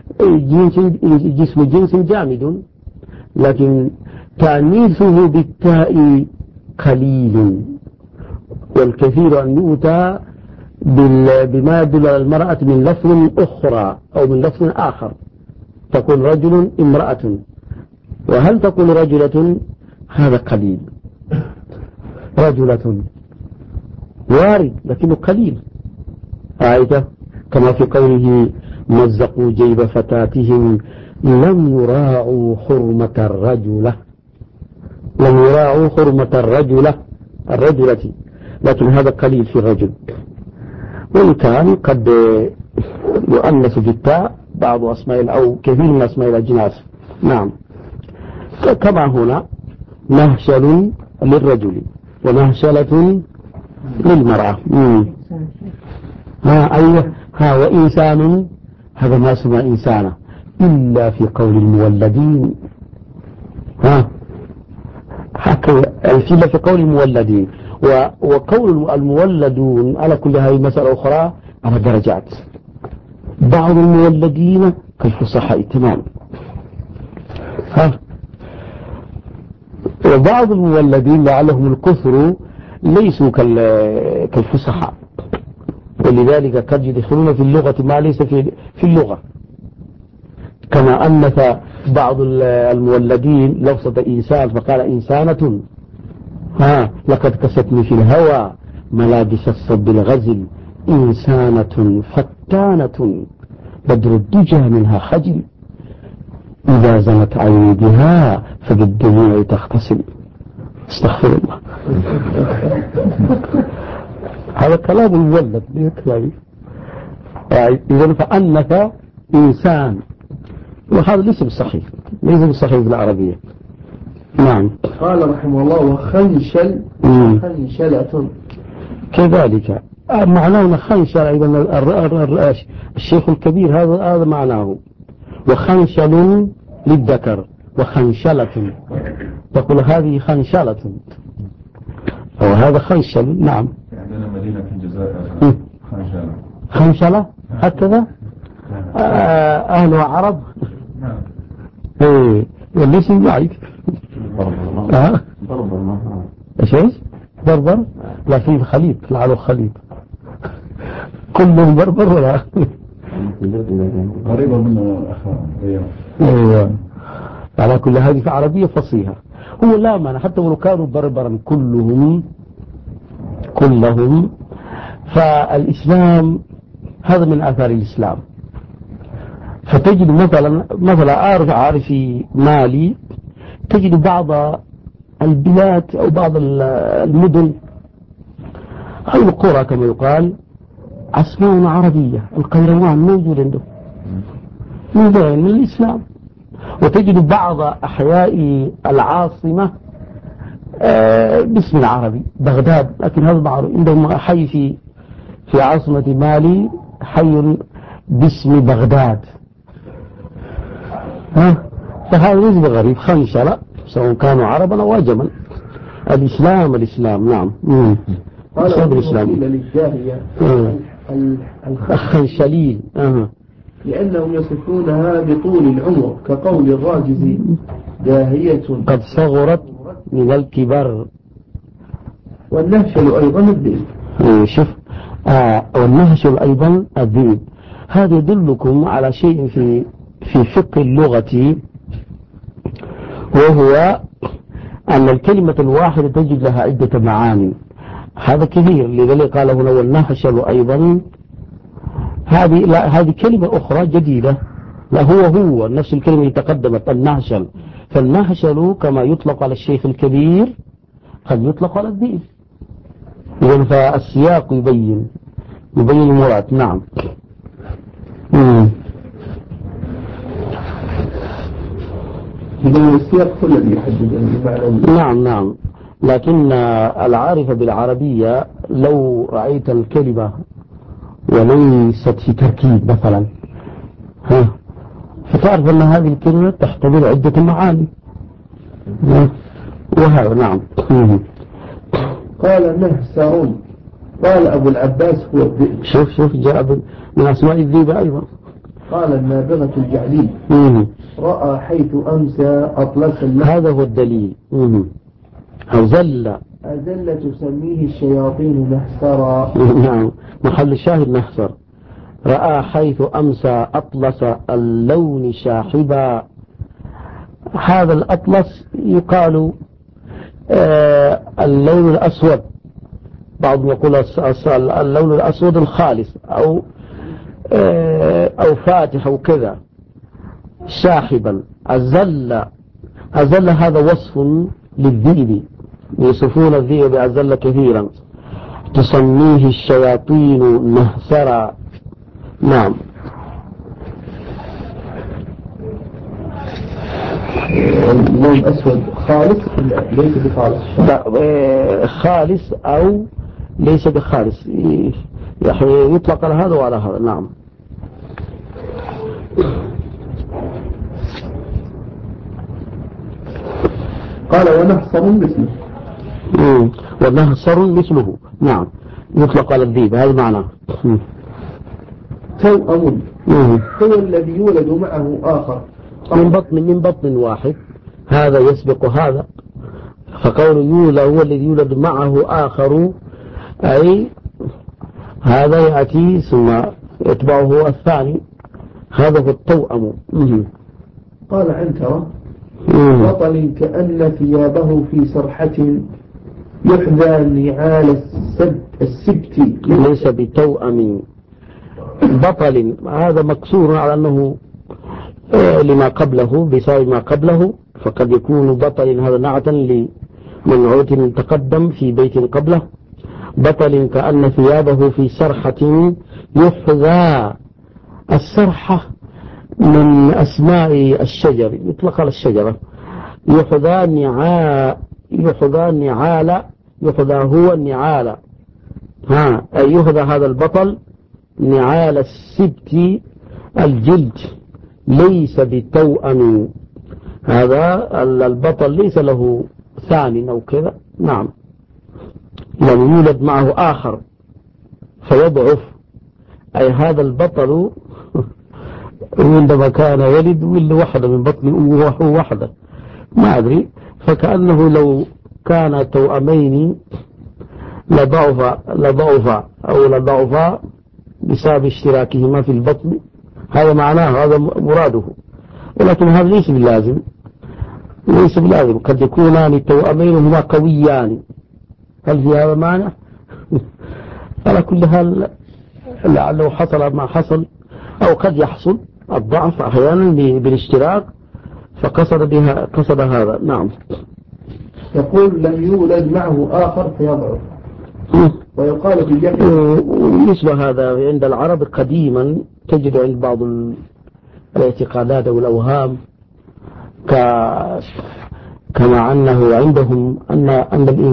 جنس جامد، لكن تأنيثه بالتاء قليل، والكثير أن يؤتى بما يدل على المرأة من لفظ أخرى أو من لفظ آخر، تقول رجل امرأة، وهل تقول رجلة؟ هذا قليل. رجلة وارد لكنه قليل، كما في قوله مزقوا جيب فتاتهم لم يراعوا حرمة الرجلة، لم يراعوا حرمة الرجلة، لكن هذا قليل في الرجل، وإن كان قد يؤنث بالتاء بعض أسماء أو كثير من أسماء الأجناس. نعم. كما هنا نهشل للرجل ونهشلة للمرأة. أيوة. وإنسان هذا ما اسمه إنسانة إلا في قول المولدين. إلا في قول المولدين، وقول المولدون على كل هذه مسألة أخرى على درجات. بعض المولدين كالفصحاء تمام، وبعض المولدين لعلهم الكثر ليسوا كالفصحاء، ولذلك قد يدخلون في اللغة ما ليس في اللغة، كما أنث بعض المولدين لفظة إنسان فقال إنسانة، لقد كستني في الهوى ملابس الصب الغزل، إنسانة فتانة بدر الدجى منها خجل، إذا زنت عيني بها فبالدموع تغتسل. استغفر الله. هذا كلام المولد يكفي. إذن فأنث إنسان، وهذا ليس بالصحيح، ليس بالصحيح بالعربية. نعم. قال رحمه الله وخنشل خنشلة كذلك معناه خنشل. أيضا الشيخ الكبير هذا معناه. وخنشل للذكر وخنشلة، تقول هذه خنشلة وهذا خنشل. نعم. عندنا مدينة في الجزائر خنشلة هكذا أهل عرب. نعم. ليس معي بربر. ايش بربر؟ لا في الخليج، لعله الخليج كلهم بربر ولا قريبة من ايوه. على كل هذه في عربية فصيحة. هو لا معنى حتى ولو كانوا بربرا كلهم فالإسلام هذا من آثار الإسلام. فتجد مثلا عارف في مالي تجد بعض البلاد أو بعض المدن أو القرى كما يقال أسماء عربية، القيروان موجود عنده من الإسلام. وتجد بعض أحياء العاصمة باسم العربي بغداد، لكن هذا معروف. عندهم حي في عاصمة مالي حي باسم بغداد. فهذا ليس بغريب. خنشلة سواء كانوا عربا أو عجما. الإسلام نعم. قال الإسلام للجاهية الخنشلين لأنهم يصفونها بطول العمر كقول الراجز جاهية قد صغرت من الكبر. والنهشل أيضا الذئب. شوف والنهشل أيضا الذئب. هذا يدلكم على شيء في فقه اللغة، وهو أن الكلمة الواحدة تجد لها عدة معاني. هذا كثير، لذلك قال هنا والنهشل أيضا. هذه كلمة أخرى جديدة. لا هو نفس الكلمة اللي تقدمت النهشل. فالنهشل كما يطلق على الشيخ الكبير قد يطلق على الذئب. إذن فالسياق يبين المراد. نعم. إذن السياق هو الذي يحدد المعنى. نعم. لكن العارف بالعربية لو رأيت الكلمة وليست في تركيب مثلا فتعرف أن هذه الكلمة تحتمل عدة معاني. وهذا نعم. قال نهسر. قال أبو العباس هو الذئب. شوف جاء من أسماء الذئب أيضا. قال النابغة الجعلي رأى حيث أمسى أطلس. هذا هو الدليل. أزل تسميه الشياطين نهسرا. نعم، محل الشاهد نهسر. رأى حيث أمسى أطلس اللون شاحبا. هذا الأطلس يقال اللون الأسود، بعضهم يقول اللون الأسود الخالص أو فاتح أو كذا شاحبا. أزل هذا وصف للذئب، يصفون الذئب بأزل كثيرا. تسميه الشياطين نهسرا. نعم. اللون أسود خالص ليس بخالص. خالص أو ليس بخالص، يطلق على هذا وعلى هذا. نعم. قال ونهصر مثله. ونهصر مثله. نعم، يطلق على الذئب. هذا معناه. توأم هو الذي يولد معه آخر من بطن واحد. هذا يسبق هذا، فقول يولد هو الذي يولد معه آخر، أي هذا يأتي ثم يتبعه الثاني، هذا هو التوأم. قال عنترة: بطل كأن ثيابه في سرحة يحذى نعال السبت. ليس بتوأم. بطل هذا مكسور على أنه لما قبله بسبب ما قبله، فقد يكون بطل هذا نعتا لمنعوت تقدم في بيت قبله. بطل كأن ثيابه في سرحة يحذى. السرحة من أسماء الشجر، يطلق على الشجرة. يحذى النعال، يحذى هو النعال، أي يحذى هذا البطل نعال السبت الجلد. ليس بالتوأم. هذا البطل ليس له ثاني أو كذا. نعم، لم يولد معه آخر فيضعف. أي هذا البطل عندما كان يلد ولد وحده من بطن أمه وحده، ما أدري، فكأنه لو كان توأمين لضعف بسبب اشتراكهما في البطن. هذا معناه، هذا مراده، ولكن هذا ليس باللازم. قد يكونان التوأمين هما قويان. هل في هذا معنى؟ على كل حال لعله حصل ما حصل، أو قد يحصل الضعف أحيانا بالاشتراك فقصد هذا. نعم. يقول: لم يولد معه آخر فيضعف. ويقال في جمع. يشبه هذا عند العرب قديما، تجد عند بعض الاعتقادات والأوهام كما أنه عندهم أن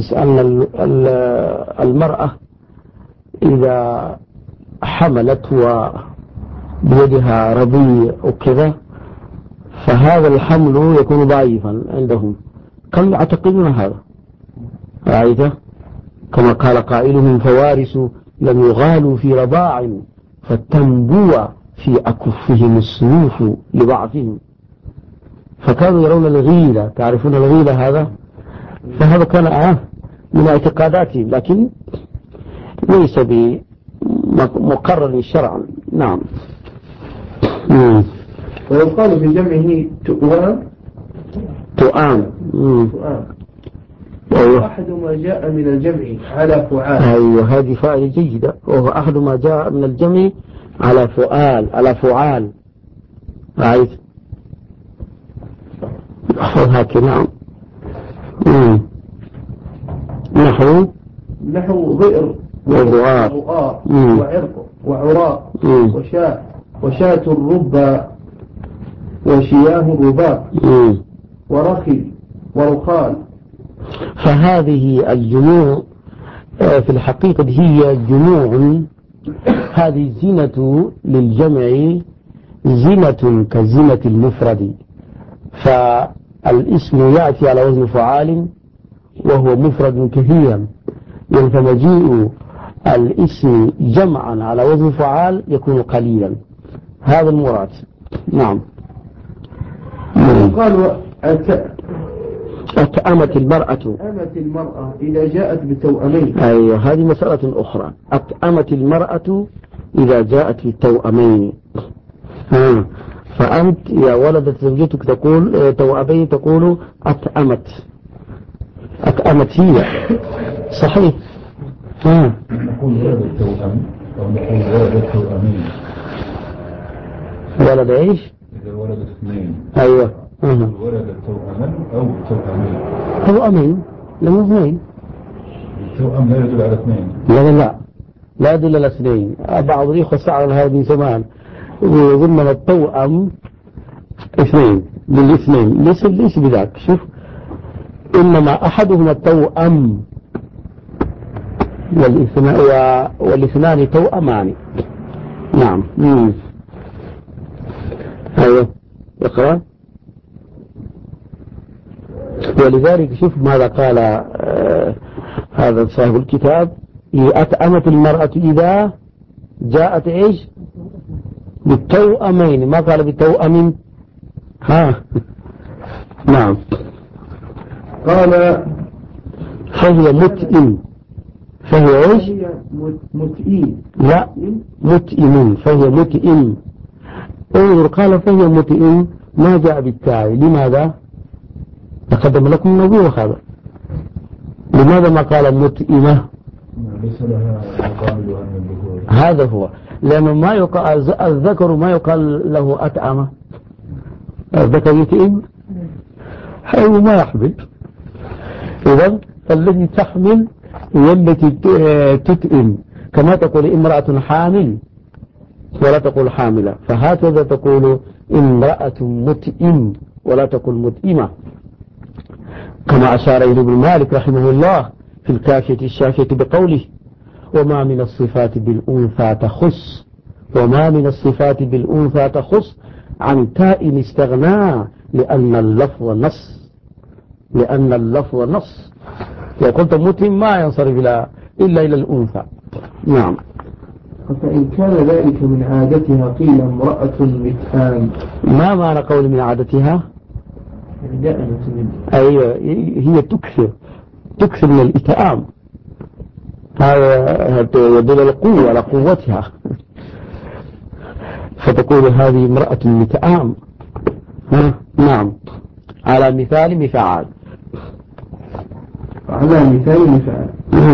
المرأة إذا حملت وبيدها رضيع وكذا فهذا الحمل يكون ضعيفا عندهم، كانوا يعتقدون هذا. رأيته كما قال قائلهم: فوارس لم يغالوا في رضاع فالتنبو في أكفهم السيوف لضعفهم. فكانوا يرون الغيلة، تعرفون الغيلة هذا؟ فهذا كان من اعتقاداتهم، لكن ليس بمقرر شرعا. نعم. ويقال في جمعه تؤام. أحد ما جاء من الجمع على فعال. أيوة، هذه فائدة جيدة. وهو أحد ما جاء من الجمع على فعال. رأيت هكذا. نعم. نحو ضئر وضعار وعرق وعراق وشاة الربا وشياه الرباب ورخي ورخال. فهذه الجموع في الحقيقة هي جموع. هذه زينة للجمع، زينة كزينة المفرد. فالاسم يأتي على وزن فعال وهو مفرد كثيرا، فمجيء الاسم جمعا على وزن فعال يكون قليلا. هذا المراد. نعم. قالوا أتأمت المرأة إذا جاءت بتوأمين. أيوة، هذه مسألة أخرى. أتأمت المرأة إذا جاءت بالتوأمين. فأنت يا ولدت زوجتك تقول توأمين، تقول أتأمت هي. صحيح. نقول ولد التوأم أو نقول ولد التوأمين. ولد إيش؟ إذا ولد اثنين. أيوة. ولد التوأما أو توأمين. توأمين لم اثنين. التوأم لا يدل على اثنين. لا يدل على اثنين. بعض الإخوة سأل هذا من زمان ويظن التوأم اثنين للاثنين. ليس بذاك. شوف، إنما أحدهما التوأم والاثنان توأمان. نعم. أيوة، اقرأ. ولذلك شوف ماذا قال هذا صاحب الكتاب: أتأمت المرأة إذا جاءت إيش؟ بالتوأمين، ما قال بالتوأم. نعم. قال: فهي متئم فهي إيش؟ هي متئين. لا، متئم، فهي متئم. انظر، قال فهي متئم، ما جاء بالتاء. لماذا؟ تقدم لكم النبي هذا. لماذا ما قال متئمة؟ ليس لها مقابلها من الذكور. هذا هو، لأنه ما يقال الذكر ما يقال له أتأمة. الذكر يتئم، هو ما يحمل. إذن الذي تحمل هي التي تتئم، كما تقول امرأة حامل ولا تقول حاملة، فهكذا تقول امرأة متئم ولا تقول متئمة، كما أشار إلى ابن مالك رحمه الله في الكافية الشافية بقوله: وما من الصفات بالأنثى تخص، وما من الصفات بالأنثى تخص عن تاء استغنى لأن اللفظ نص، لأن اللفظ نص. وقلت متئم ما ينصرف إلا إلى الأنثى. نعم. فإن كان ذلك من عادتها قيل امرأة متآن. ما معنى قول من عادتها؟ دائما. أيوة، هي تكثر من الإتئام، هذا يدل القوة على قوتها، فتقول هذه امرأة متآم. نعم، على مثال مفعال. على مثال مفعال.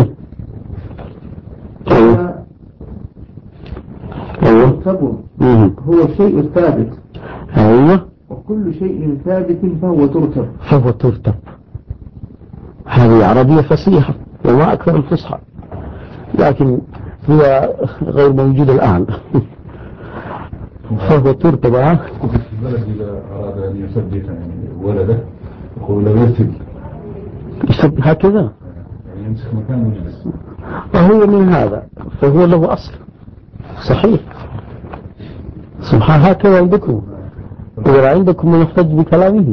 أيوة. هو شيء ثابت. أيوة. وكل شيء ثابت فهو ترتب. هذه عربية فصيحة وما أكثر الفصحى، لكن هي غير موجودة الآن. فهو ترتب. البلد إذا أراد أن يثبت يعني ولده يقول له يرتب هكذا، يعني يمسك مكان ويجلس، وهو من هذا فهو له أصل صحيح. سبحان، هكذا عندكم، إذا عندكم من يحتج بكلامه.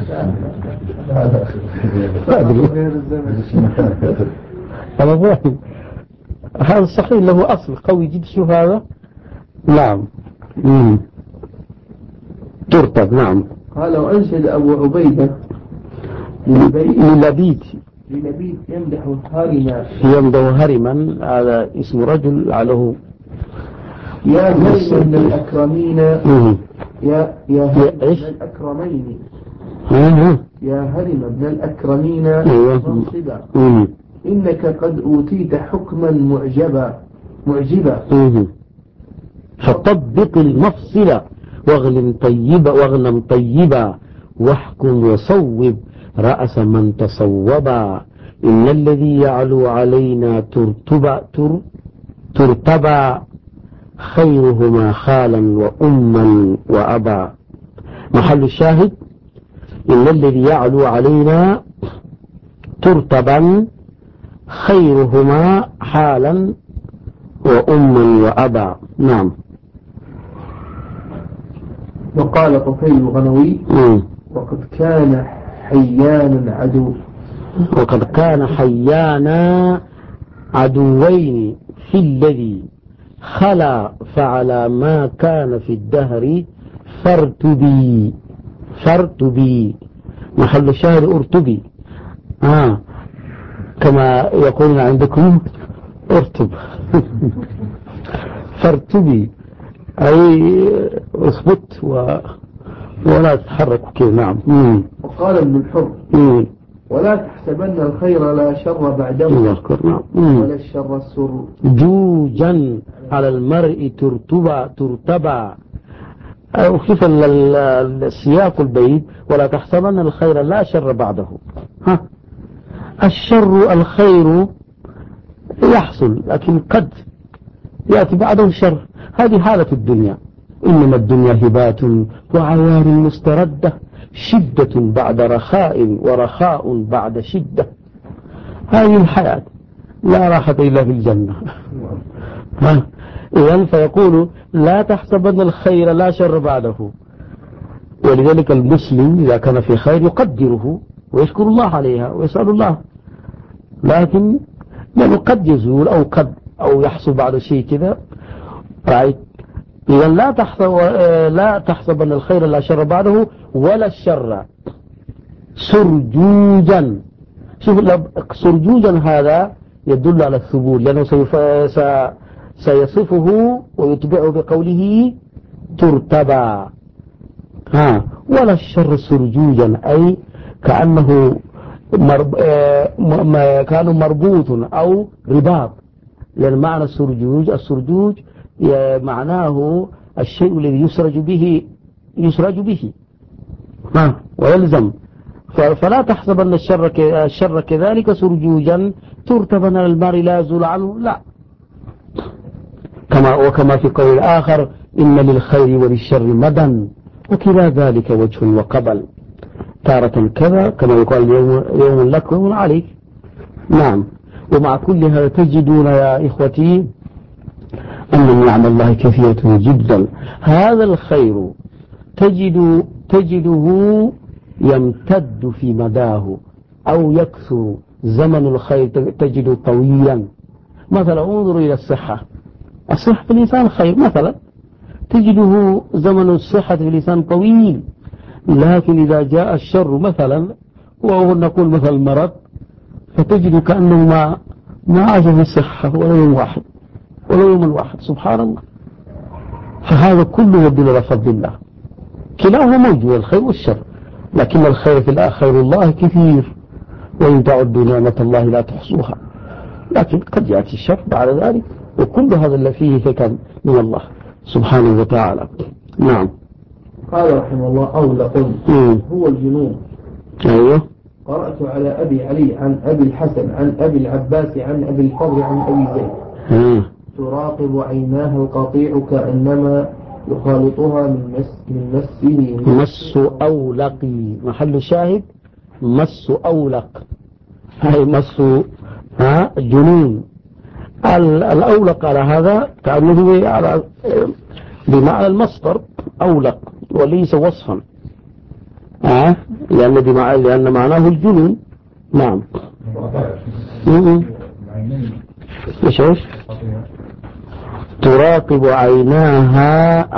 أنا فاهم، هذا صحيح، له أصل قوي جدا. شو هذا؟ نعم. ترتب. نعم. قال: وأنشد أبو عبيدة للبيت يمدح هرما، هذا اسم رجل عليه. يا هرم من الأكرمين، يا هرم من الأكرمين، يا هرم من الأكرمين منصبا، إنك قد أوتيت حكما معجبا. فطبق المفصلة واغنم طيبا واحكم وصوب رأس من تصوبا، إن الذي يعلو علينا ترتبا خيرهما خالا وأما وأبا. محل الشاهد: إن الذي يعلو علينا ترتبا خيرهما حالا وأما وأبا. نعم. وقال طفيل الغنوي: وقد كان حيانا عدوين في الذي خلا، فعلى ما كان في الدهر فارتبي. محل الشاهد ارتبي، كما يقولون عندكم ارتب. فارتبي أي اثبت ولا تتحرك كذا. نعم. وقال ابن الحر: ولا تحسبن الخير لا شر بعده، ولا الشر السر جوجا على المرء ترتبا. وكيف السياق البيت: ولا تحسبن الخير لا شر بعده. الخير يحصل، لكن قد يأتي بعده الشر. هذه حالة الدنيا، إنما الدنيا هبات وعوار مستردة، شدة بعد رخاء ورخاء بعد شدة. هذه الحياة، لا راحة إلا في الجنة. إذن فيقول: لا تحسبن الخير لا شر بعده. ولذلك المسلم إذا كان في خير يقدره ويشكر الله عليها ويسأل الله، لكن يعني قد يزول أو يحصل بعد شيء كذا. رأيت؟ إذا لا تحسبن الخير لا شر بعده، ولا الشر سرجوجا. شوف سرجوجا هذا يدل على الثبوت، لأنه سيصفه ويتبعه بقوله ترتبى. ولا الشر سرجوجا، أي كأنه كان مربوط أو رباط، لأن معنى السرجوج معناه الشيء الذي يسرج به ويلزم. فلا تحسب أن الشر كذلك سرجوجا ترتبا على المرء لا يزول عنه، لا. وكما في قول الآخر إن للخير وللشر مدى وكلا ذلك وجه وقبل، تارة كذا كما يقال يوم لك ويوم عليك. نعم. ومع كل هذا تجدون يا إخوتي أن نعم الله كثيرة جدا. هذا الخير تجده يمتد في مداه أو يكثر. زمن الخير تجده طويلا. مثلا انظروا إلى الصحة في الإنسان خير، مثلا تجده زمن الصحة في الإنسان طويل، لكن إذا جاء الشر مثلا، وهو نقول مثلا المرض، فتجد كأنه ما عاش في الصحة ولا يوم واحد سبحان الله. فهذا كله يدل على فضل الله، كلاهما موجود الخير والشر، لكن الخير في الآخر الله كثير، وإن تعدوا نعمة الله لا تحصوها. لكن قد يأتي الشر بعد ذلك، وكل هذا اللي فيه فكان من الله سبحانه وتعالى. نعم. قال رحمه الله أولق هو الجنون. أيوه. قرأت على أبي علي عن أبي الحسن عن أبي العباس عن أبي الفضل عن أبي زيد تراقب عيناها القطيع كأنما يخالطها من مسه. مس أولق، محل شاهد مس أولق، هاي مس جنون. الأولق على هذا كأنه على بمعنى المصدر أولق وليس وصفا، لأن معناه الجنون. نعم. ايش تراقب عيناها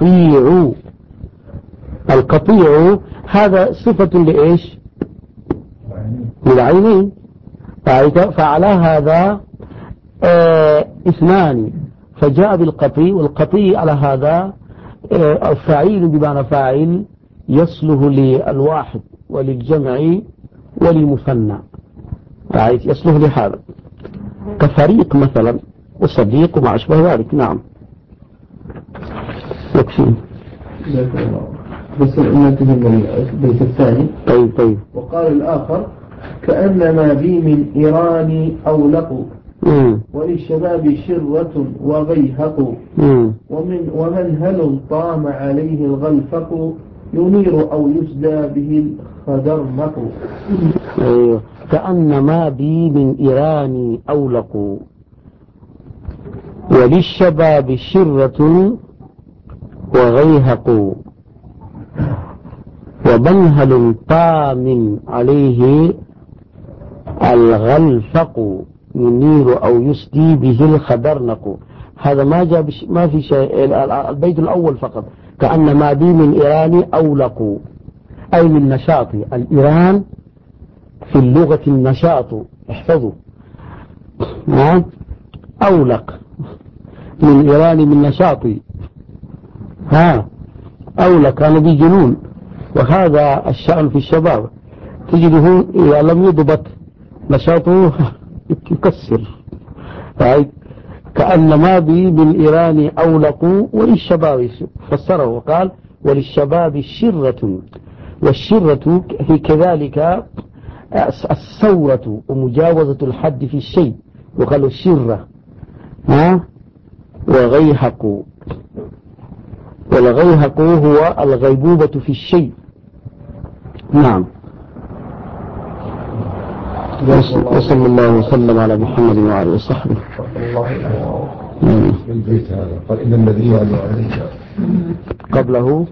القطيع هذا صفة لإيش؟ للعينين. فعلى هذا اثنان، فجاء بالقطيع، والقطيع على هذا الفاعل بمعنى فاعل يصله للواحد وللجمع وللمثنى، يصله لهذا كفريق مثلا وصديق وما أشبه ذلك. نعم. يكفي بس ننتهي من البيت الثاني. طيب. وقال الآخر كأنما بي من إيران أولق وللشباب شرة وغيهق ومنهل طام عليه الغلفق ينير أو يسدى به الخدرمق. أيوه. كأنما بي من إيران أولق وللشباب شرة وغيهق ومنهل طام عليه الغلفق ينير أو يسدي به الخدرنق. هذا ما جاء ما في شيء. البيت الأول فقط كأنما بي من إيران أولق، أي من نشاط. الإيران في اللغة النشاط، احفظوا. أولق من إيران من نشاطي. أولق كان بجنون. وهذا الشأن في الشباب، تجده إذا لم يضبط نشاطه يكسر. كأنما بي من إيران أولق وللشباب، فسره وقال وللشباب شرة، والشرة هي كذلك الثورة ومجاوزة الحد في الشيء، وقالوا الشرة. وغيهق، والغيهق هو الغيبوبة في الشيء. نعم. وصلى الله وسلم على محمد وعلى آله وصحبه. البيت هذا قال إن الذي يعلو عليك قبله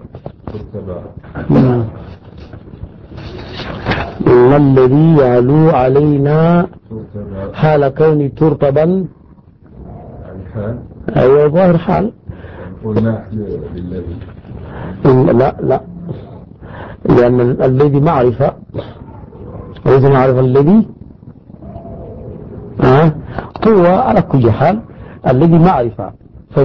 إن الذي يعلو علينا حال كوني ترتبا، يعني حال. أيوة ظاهر حال. قلنا للذي لا لأن الذي معرفة، وليس معرفة الذي هو على كل حال الذي معرفة،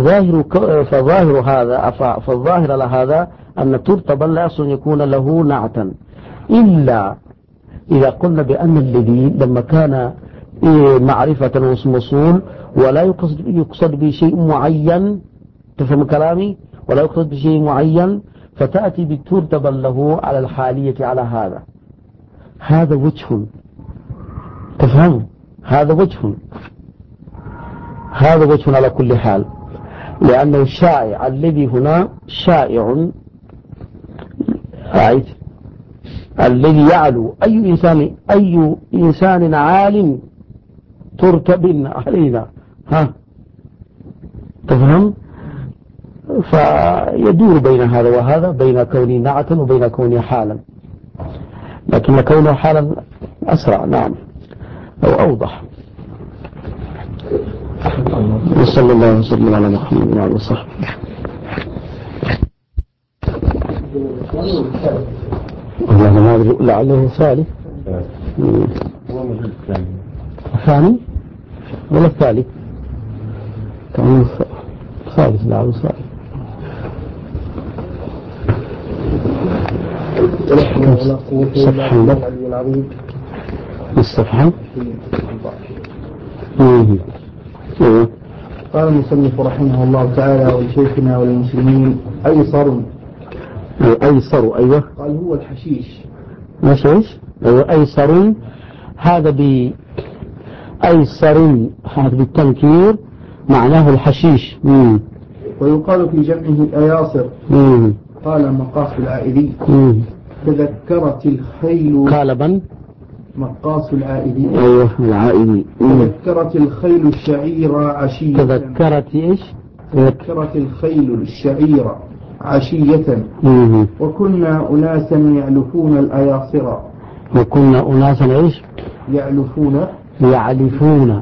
فالظاهر لهذا أن ترتبا لا يصل يكون له نعتا، إلا إذا قلنا بأن الذي لما كان معرفة وموصول ولا يقصد به شيء معين، تفهم كلامي؟ ولا يقصد بشيء معين، فتأتي بترتبا له على الحالية على هذا وجه، تفهم؟ هذا وجه على كل حال، لأنه الشائع الذي هنا شائع الذي يعلو أي إنسان عال ترتب علينا، تفهم؟ فيدور بين هذا وهذا، بين كونه نعتا وبين كونه حالا، لكن كونه حالا أسرع نعم أو أوضح. وصلى الله وسلم على محمد وعلى آله وصحبه. والله ما أدري لعله ثالث ثاني ولا الثالث كان ثالث لعله ثالث. صفحة الصفحة. قال المصنف رحمه الله تعالى: ولشيخنا وللمسلمين أيسر. أيوة. قال هو الحشيش. ماشي ايش؟ أيوة أيسر، هذا أيسر هذا بالتنكير معناه الحشيش. ويقال في جمعه أياصر. قال مقاص العائدي: تذكرت الخيل قالبا مقاص العائدي. أيوة العائدي. تذكرت الخيل الشعير عشية. تذكرت إيش؟ تذكرت الخيل الشعير عشية. وكنا أناسا يعلفون الأياصر. وكنا أناسا إيش؟ يعلفون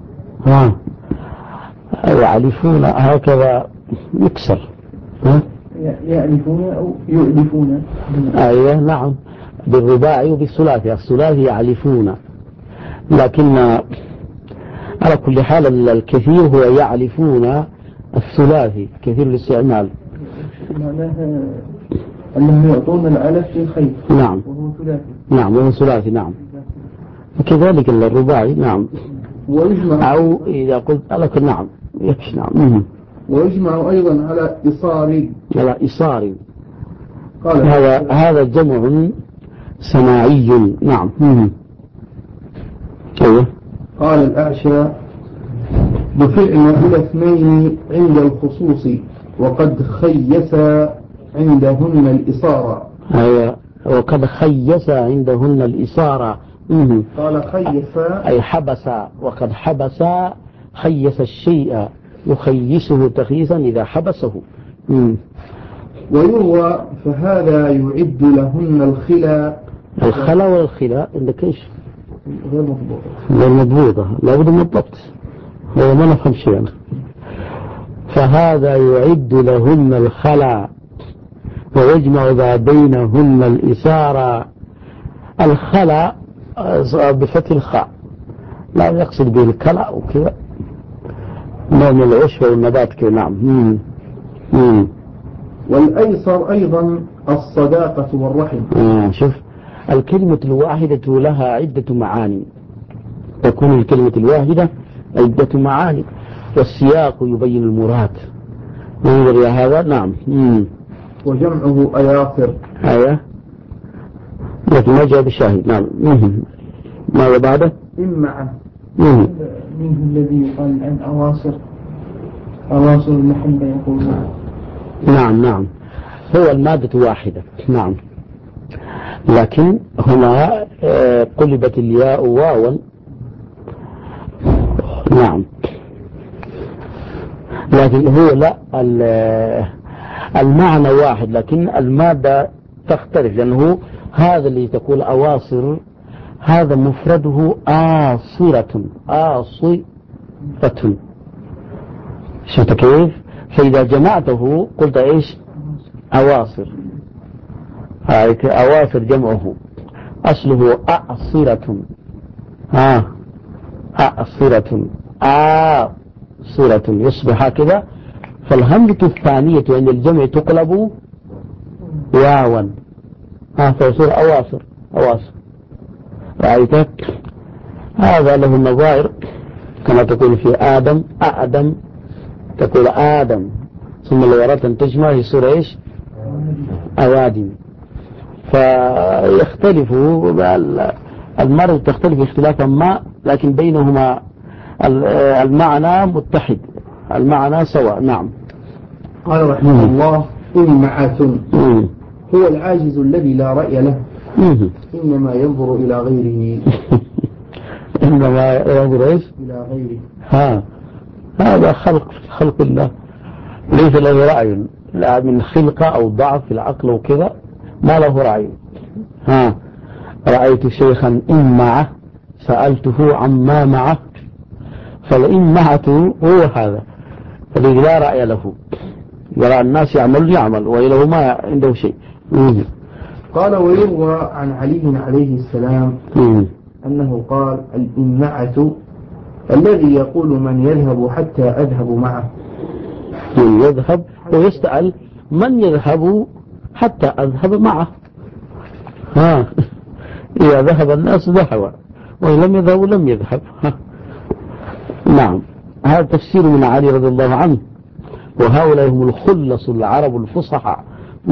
هكذا يكسر. يعلفون أو يؤلفون. أيوة نعم، بالرباعي وبالثلاثي. الثلاثي يعلفون، لكن على كل حال الكثير هو يعلفون الثلاثي كثير الاستعمال. معناها أنهم يعطون العلف في الخيل. نعم وهو ثلاثي. نعم وهو ثلاثي. نعم كذلك الرباعي. نعم. ويجمع أو إذا قلت لك نعم يكش. نعم. ويجمع أيضا على إصار. قال هذا جمع سماعي. نعم. أيوه. قال الأعشى: بفعل إلى اثنين عند الخصوص، وقد خيس عندهن الإصارة. أيوه، وقد خيس عندهن الإصارة. قال خيس أي حبس، وقد حبس خيس الشيء، يخيسه تخييسا إذا حبسه. ويروى فهذا يعد لهن الخلا والخلا عندك إيش؟ غير مضبوطة، لابد من الضبط، هو ما نفهم شيء أنا. فهذا يعد لهن الخلا ويجمع ذا بينهن الإسارة. الخلا بفتح الخاء، لا يقصد به الكلا وكذا، نوع من العشب والنبات كذا. نعم. والأيسر أيضا الصداقة والرحم. شوف، الكلمة الواحدة لها عدة معاني، تكون الكلمة الواحدة عدة معاني، والسياق يبين المراد. ننظر إلى هذا. نعم. وجمعه أياصر. أيوة، لكن ما جاء بشاهد. نعم. ماذا بعده؟ إمعة. منه الذي يقال عن أواصر المحبة يقولون. نعم، هو المادة واحدة. نعم، لكن هنا قلبت الياء واوا. نعم، لكن هو لا، المعنى واحد لكن المادة تختلف، لأنه هذا اللي تقول أواصر هذا مفرده آصرة. شفت كيف؟ فإذا جمعته قلت إيش؟ أواصر. أواصر جمعه أصله أعصرة. أعصرة. سورة يصبح هكذا. فالهمزة الثانية عند الجمع تقلب واوا فيصير أواصر. رأيت هذا له النظائر كما تقول في آدم تقول آدم، ثم لو أردت أن تجمع يصير إيش؟ أوادم. فيختلف المرض تختلف اختلافا ما، لكن بينهما المعنى متحد، المعنى سواء. نعم. قال رحمه الله: إمعة هو العاجز الذي لا رأي له، إنما ينظر إلى غيره. إنما ينظر إيش؟ إلى غيره. هذا خلق الله، ليس له رأي، لا من خلقة أو ضعف في العقل وكذا، ما له رأي. رأيت شيخا إمعة سألته عما معه، فالإمعة هو هذا الذي لا رأي له، يرى الناس يعمل وإله ما عنده شيء. قال: ويروى عن علي عليه السلام أنه قال: الإمعة الذي يقول من يذهب حتى أذهب معه. من يذهب ويسأل من يذهب حتى أذهب معه. إذا ذهب الناس ذهب، وإن لم يذهبوا لم يذهب. نعم. هذا تفسير من علي رضي الله عنه، وهؤلاء هم الخلص العرب الفصحاء.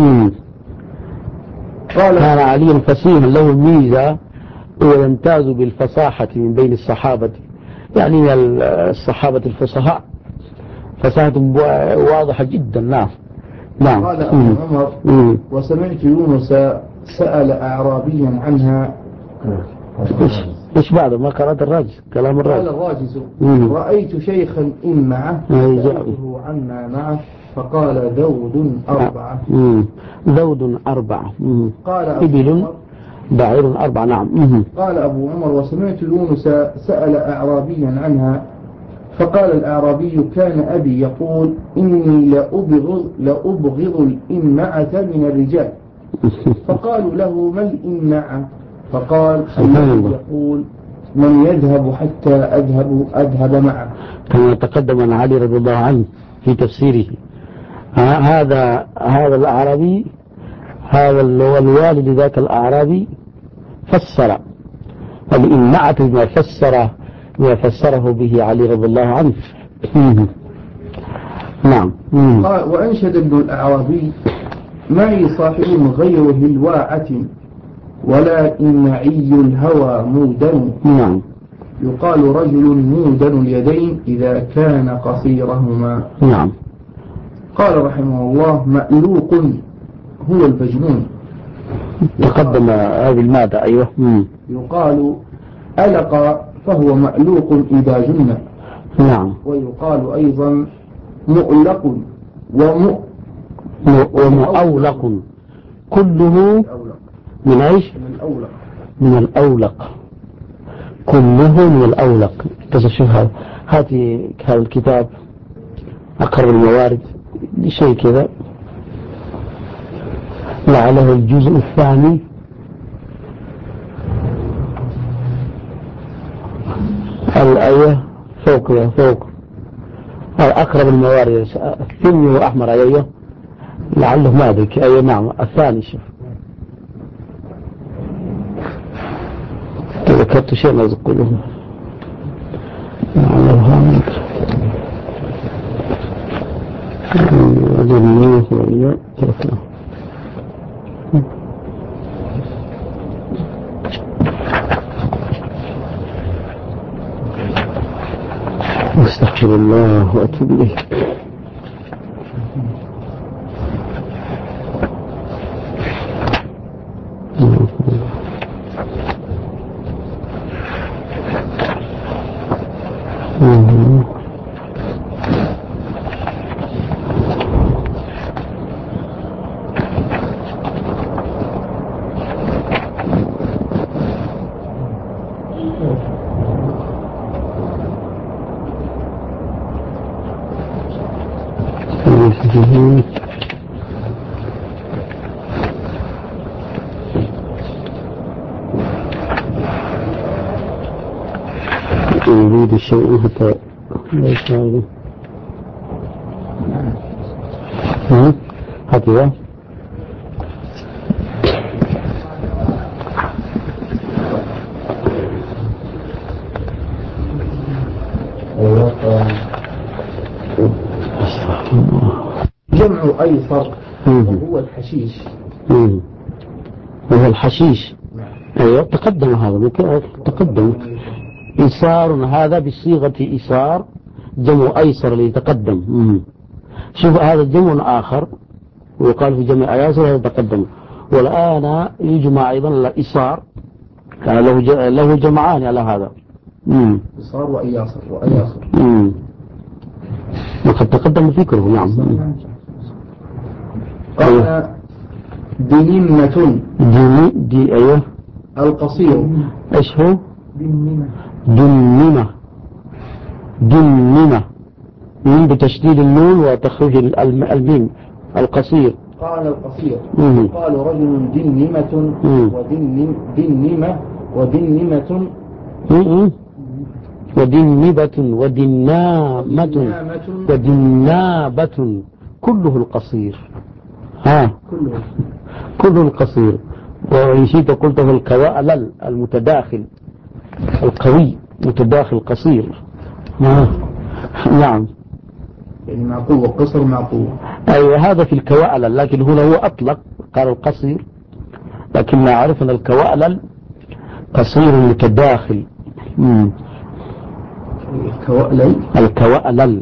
كان علي فصيحا له ميزة ويمتاز بالفصاحة من بين الصحابة، يعني الصحابة الفصحاء فصاحة واضحة جدا. نعم. قال أبو عمر: وسمعت يونس سأل أعرابيا عنها. إيش بعد ما قرأت الراجز كلام الراجز؟ قال الراجز: رأيت شيخا معه سألته عما معه فقال: ذود 4. ذود 4. قال إبل بعير 4. نعم. قال أبو عمر: وسمعت يونس سأل أعرابيا عنها فقال الأعرابي: كان أبي يقول: إني لأبغض الإمعة من الرجال. فقالوا له: ما الإمعة؟ فقال: الذي يقول من يذهب حتى أذهب معه. كما تقدم عن علي رضي الله عنه في تفسيره. هذا الأعرابي، هذا الوالد ذاك الأعرابي فسر الإمعة ما فسره به علي رضي الله عنه. نعم. وأنشد ابن الأعرابي: معي صاحب غير هلواعة ولا إمعي الهوى مودن. نعم. يقال رجل مودن اليدين إذا كان قصيرهما. نعم. قال رحمه الله: مألوق هو المجنون. تقدم هذه المادة. أيوه. يقال ألق فهو مألوق إذا جن. نعم. ويقال أيضا مؤلق ومؤولق، كله من ايش؟ من الأولق، كله من الأولق. شوف هذا الكتاب أقرب الموارد شيء كذا، لعله الجزء الثاني. الآية فوق أقرب الموارد الثاني وأحمر. أيوه لعله ما أدرك. أيوه نعم الثاني. شوف تذكرت شيء ما أقوله. استغفر الله وأتوب إليه. يريد الشيء حتى ليس هذا هكذا. جمع أيسر وهو الحشيش. وهو الحشيش. أيوة تقدم هذا تقدم. إيسار هذا بصيغة إيسار جمع أيسر اللي يتقدم. شوف هذا جمع آخر ويقال في جمع أياسر هذا يتقدم. والآن يجمع أيضا الإيسار له جمعان على هذا. إيسار وأياسر وقد تقدم فكره. نعم. قال دنمة. أيوه القصير. ايش هو؟ دنمة بتشديد النون وتخريج الميم. القصير. قال القصير. قال رجل دنمة ودنمة ودنبة ودنامة ودنابة كله القصير. كله القصير. وإن شئت قلت في الكوائل المتداخل القوي متداخل قصير. نعم يعني مع قوة قصر مع قوة. أيوة هذا في الكوائل لكن هنا هو أطلق قال القصير لكن نعرف أن الكوائل قصير متداخل. الكوائل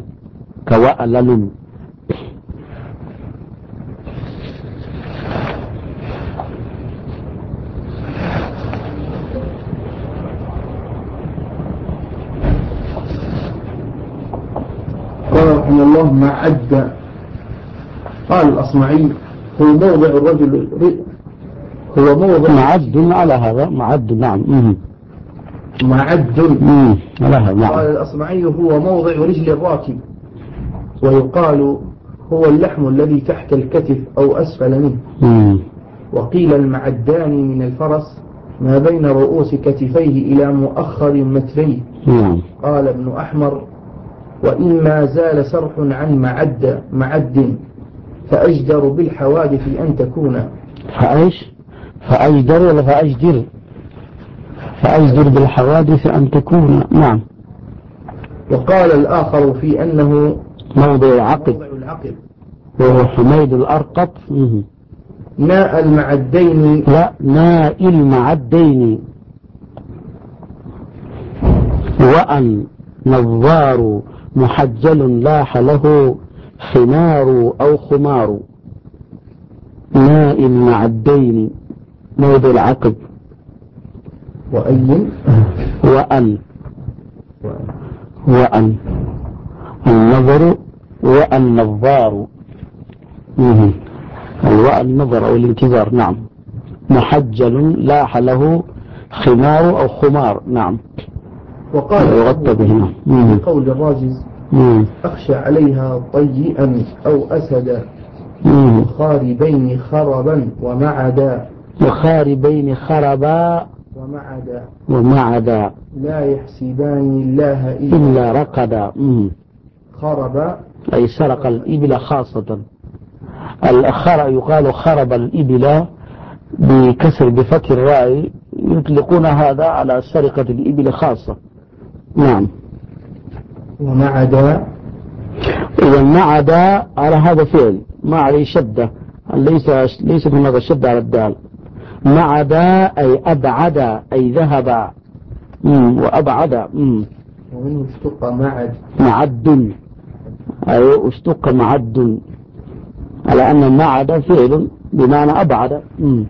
قال رحمه الله معد. قال الأصمعي هو موضع الرجل هو موضع معد على هذا معد. نعم معد على هذا. نعم. قال الأصمعي هو موضع رجل الراكب ويقال هو اللحم الذي تحت الكتف أو أسفل منه. وقيل المعدان من الفرس ما بين رؤوس كتفيه إلى مؤخر متريه. قال ابن أحمر وإما زال سرح عن معد فأجدر بالحوادث أن تكون. فأجدر ولا فأجدر بالحوادث أن تكون. نعم. وقال الآخر في أنه موضع العقب وهو حميد الأرقط. ناء المعدين. لا ناء المعدين. وأن نظار محجل لاح له خمار أو خمار. ناء المعدين موضع العقب. وأن النظر والنظار. النظر أو الانتظار. نعم. محجل لاح له خمار أو خمار. نعم. وقال يغطى به. قول الراجز أخشى عليها طيئا أو أسدا وخاربين خربا خربا ومعدا لا يحسبان الله إلا رقدا. خرب أي سرق الإبل خاصة. الأخر يقال خرب الإبل بكسر بفتح الراء يطلقون هذا على سرقة الإبل خاصة. نعم. ومعدا على هذا فعل ما عليه شدة ليس من هذا الشدة على الدال. معدا أي أبعد أي ذهب وأبعد. ومنه اشتق معد أي اشتق معد على أن معد فعل بمعنى أبعد.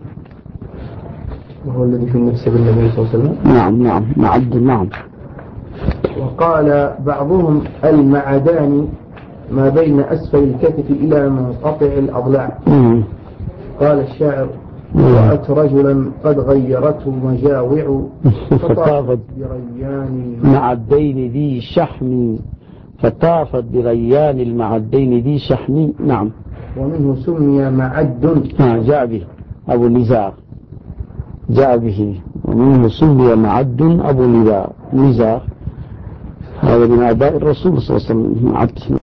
وهو الذي في النفس بالنبي صلى الله عليه وسلم. نعم معد. نعم. وقال بعضهم المعدان ما بين أسفل الكتف إلى منقطع الأضلاع. قال الشاعر رأت رجلا قد غيرته مجاوع فطافت بريان المعدين ذي شحم. فطافت بريان المعدين ذي شحم. نعم. ومنه سمي معد. جاء به أبو النزار جاء به. ومنه سمي معد أبو النزار هذا من آباء الرسول صلى الله عليه وسلم عبد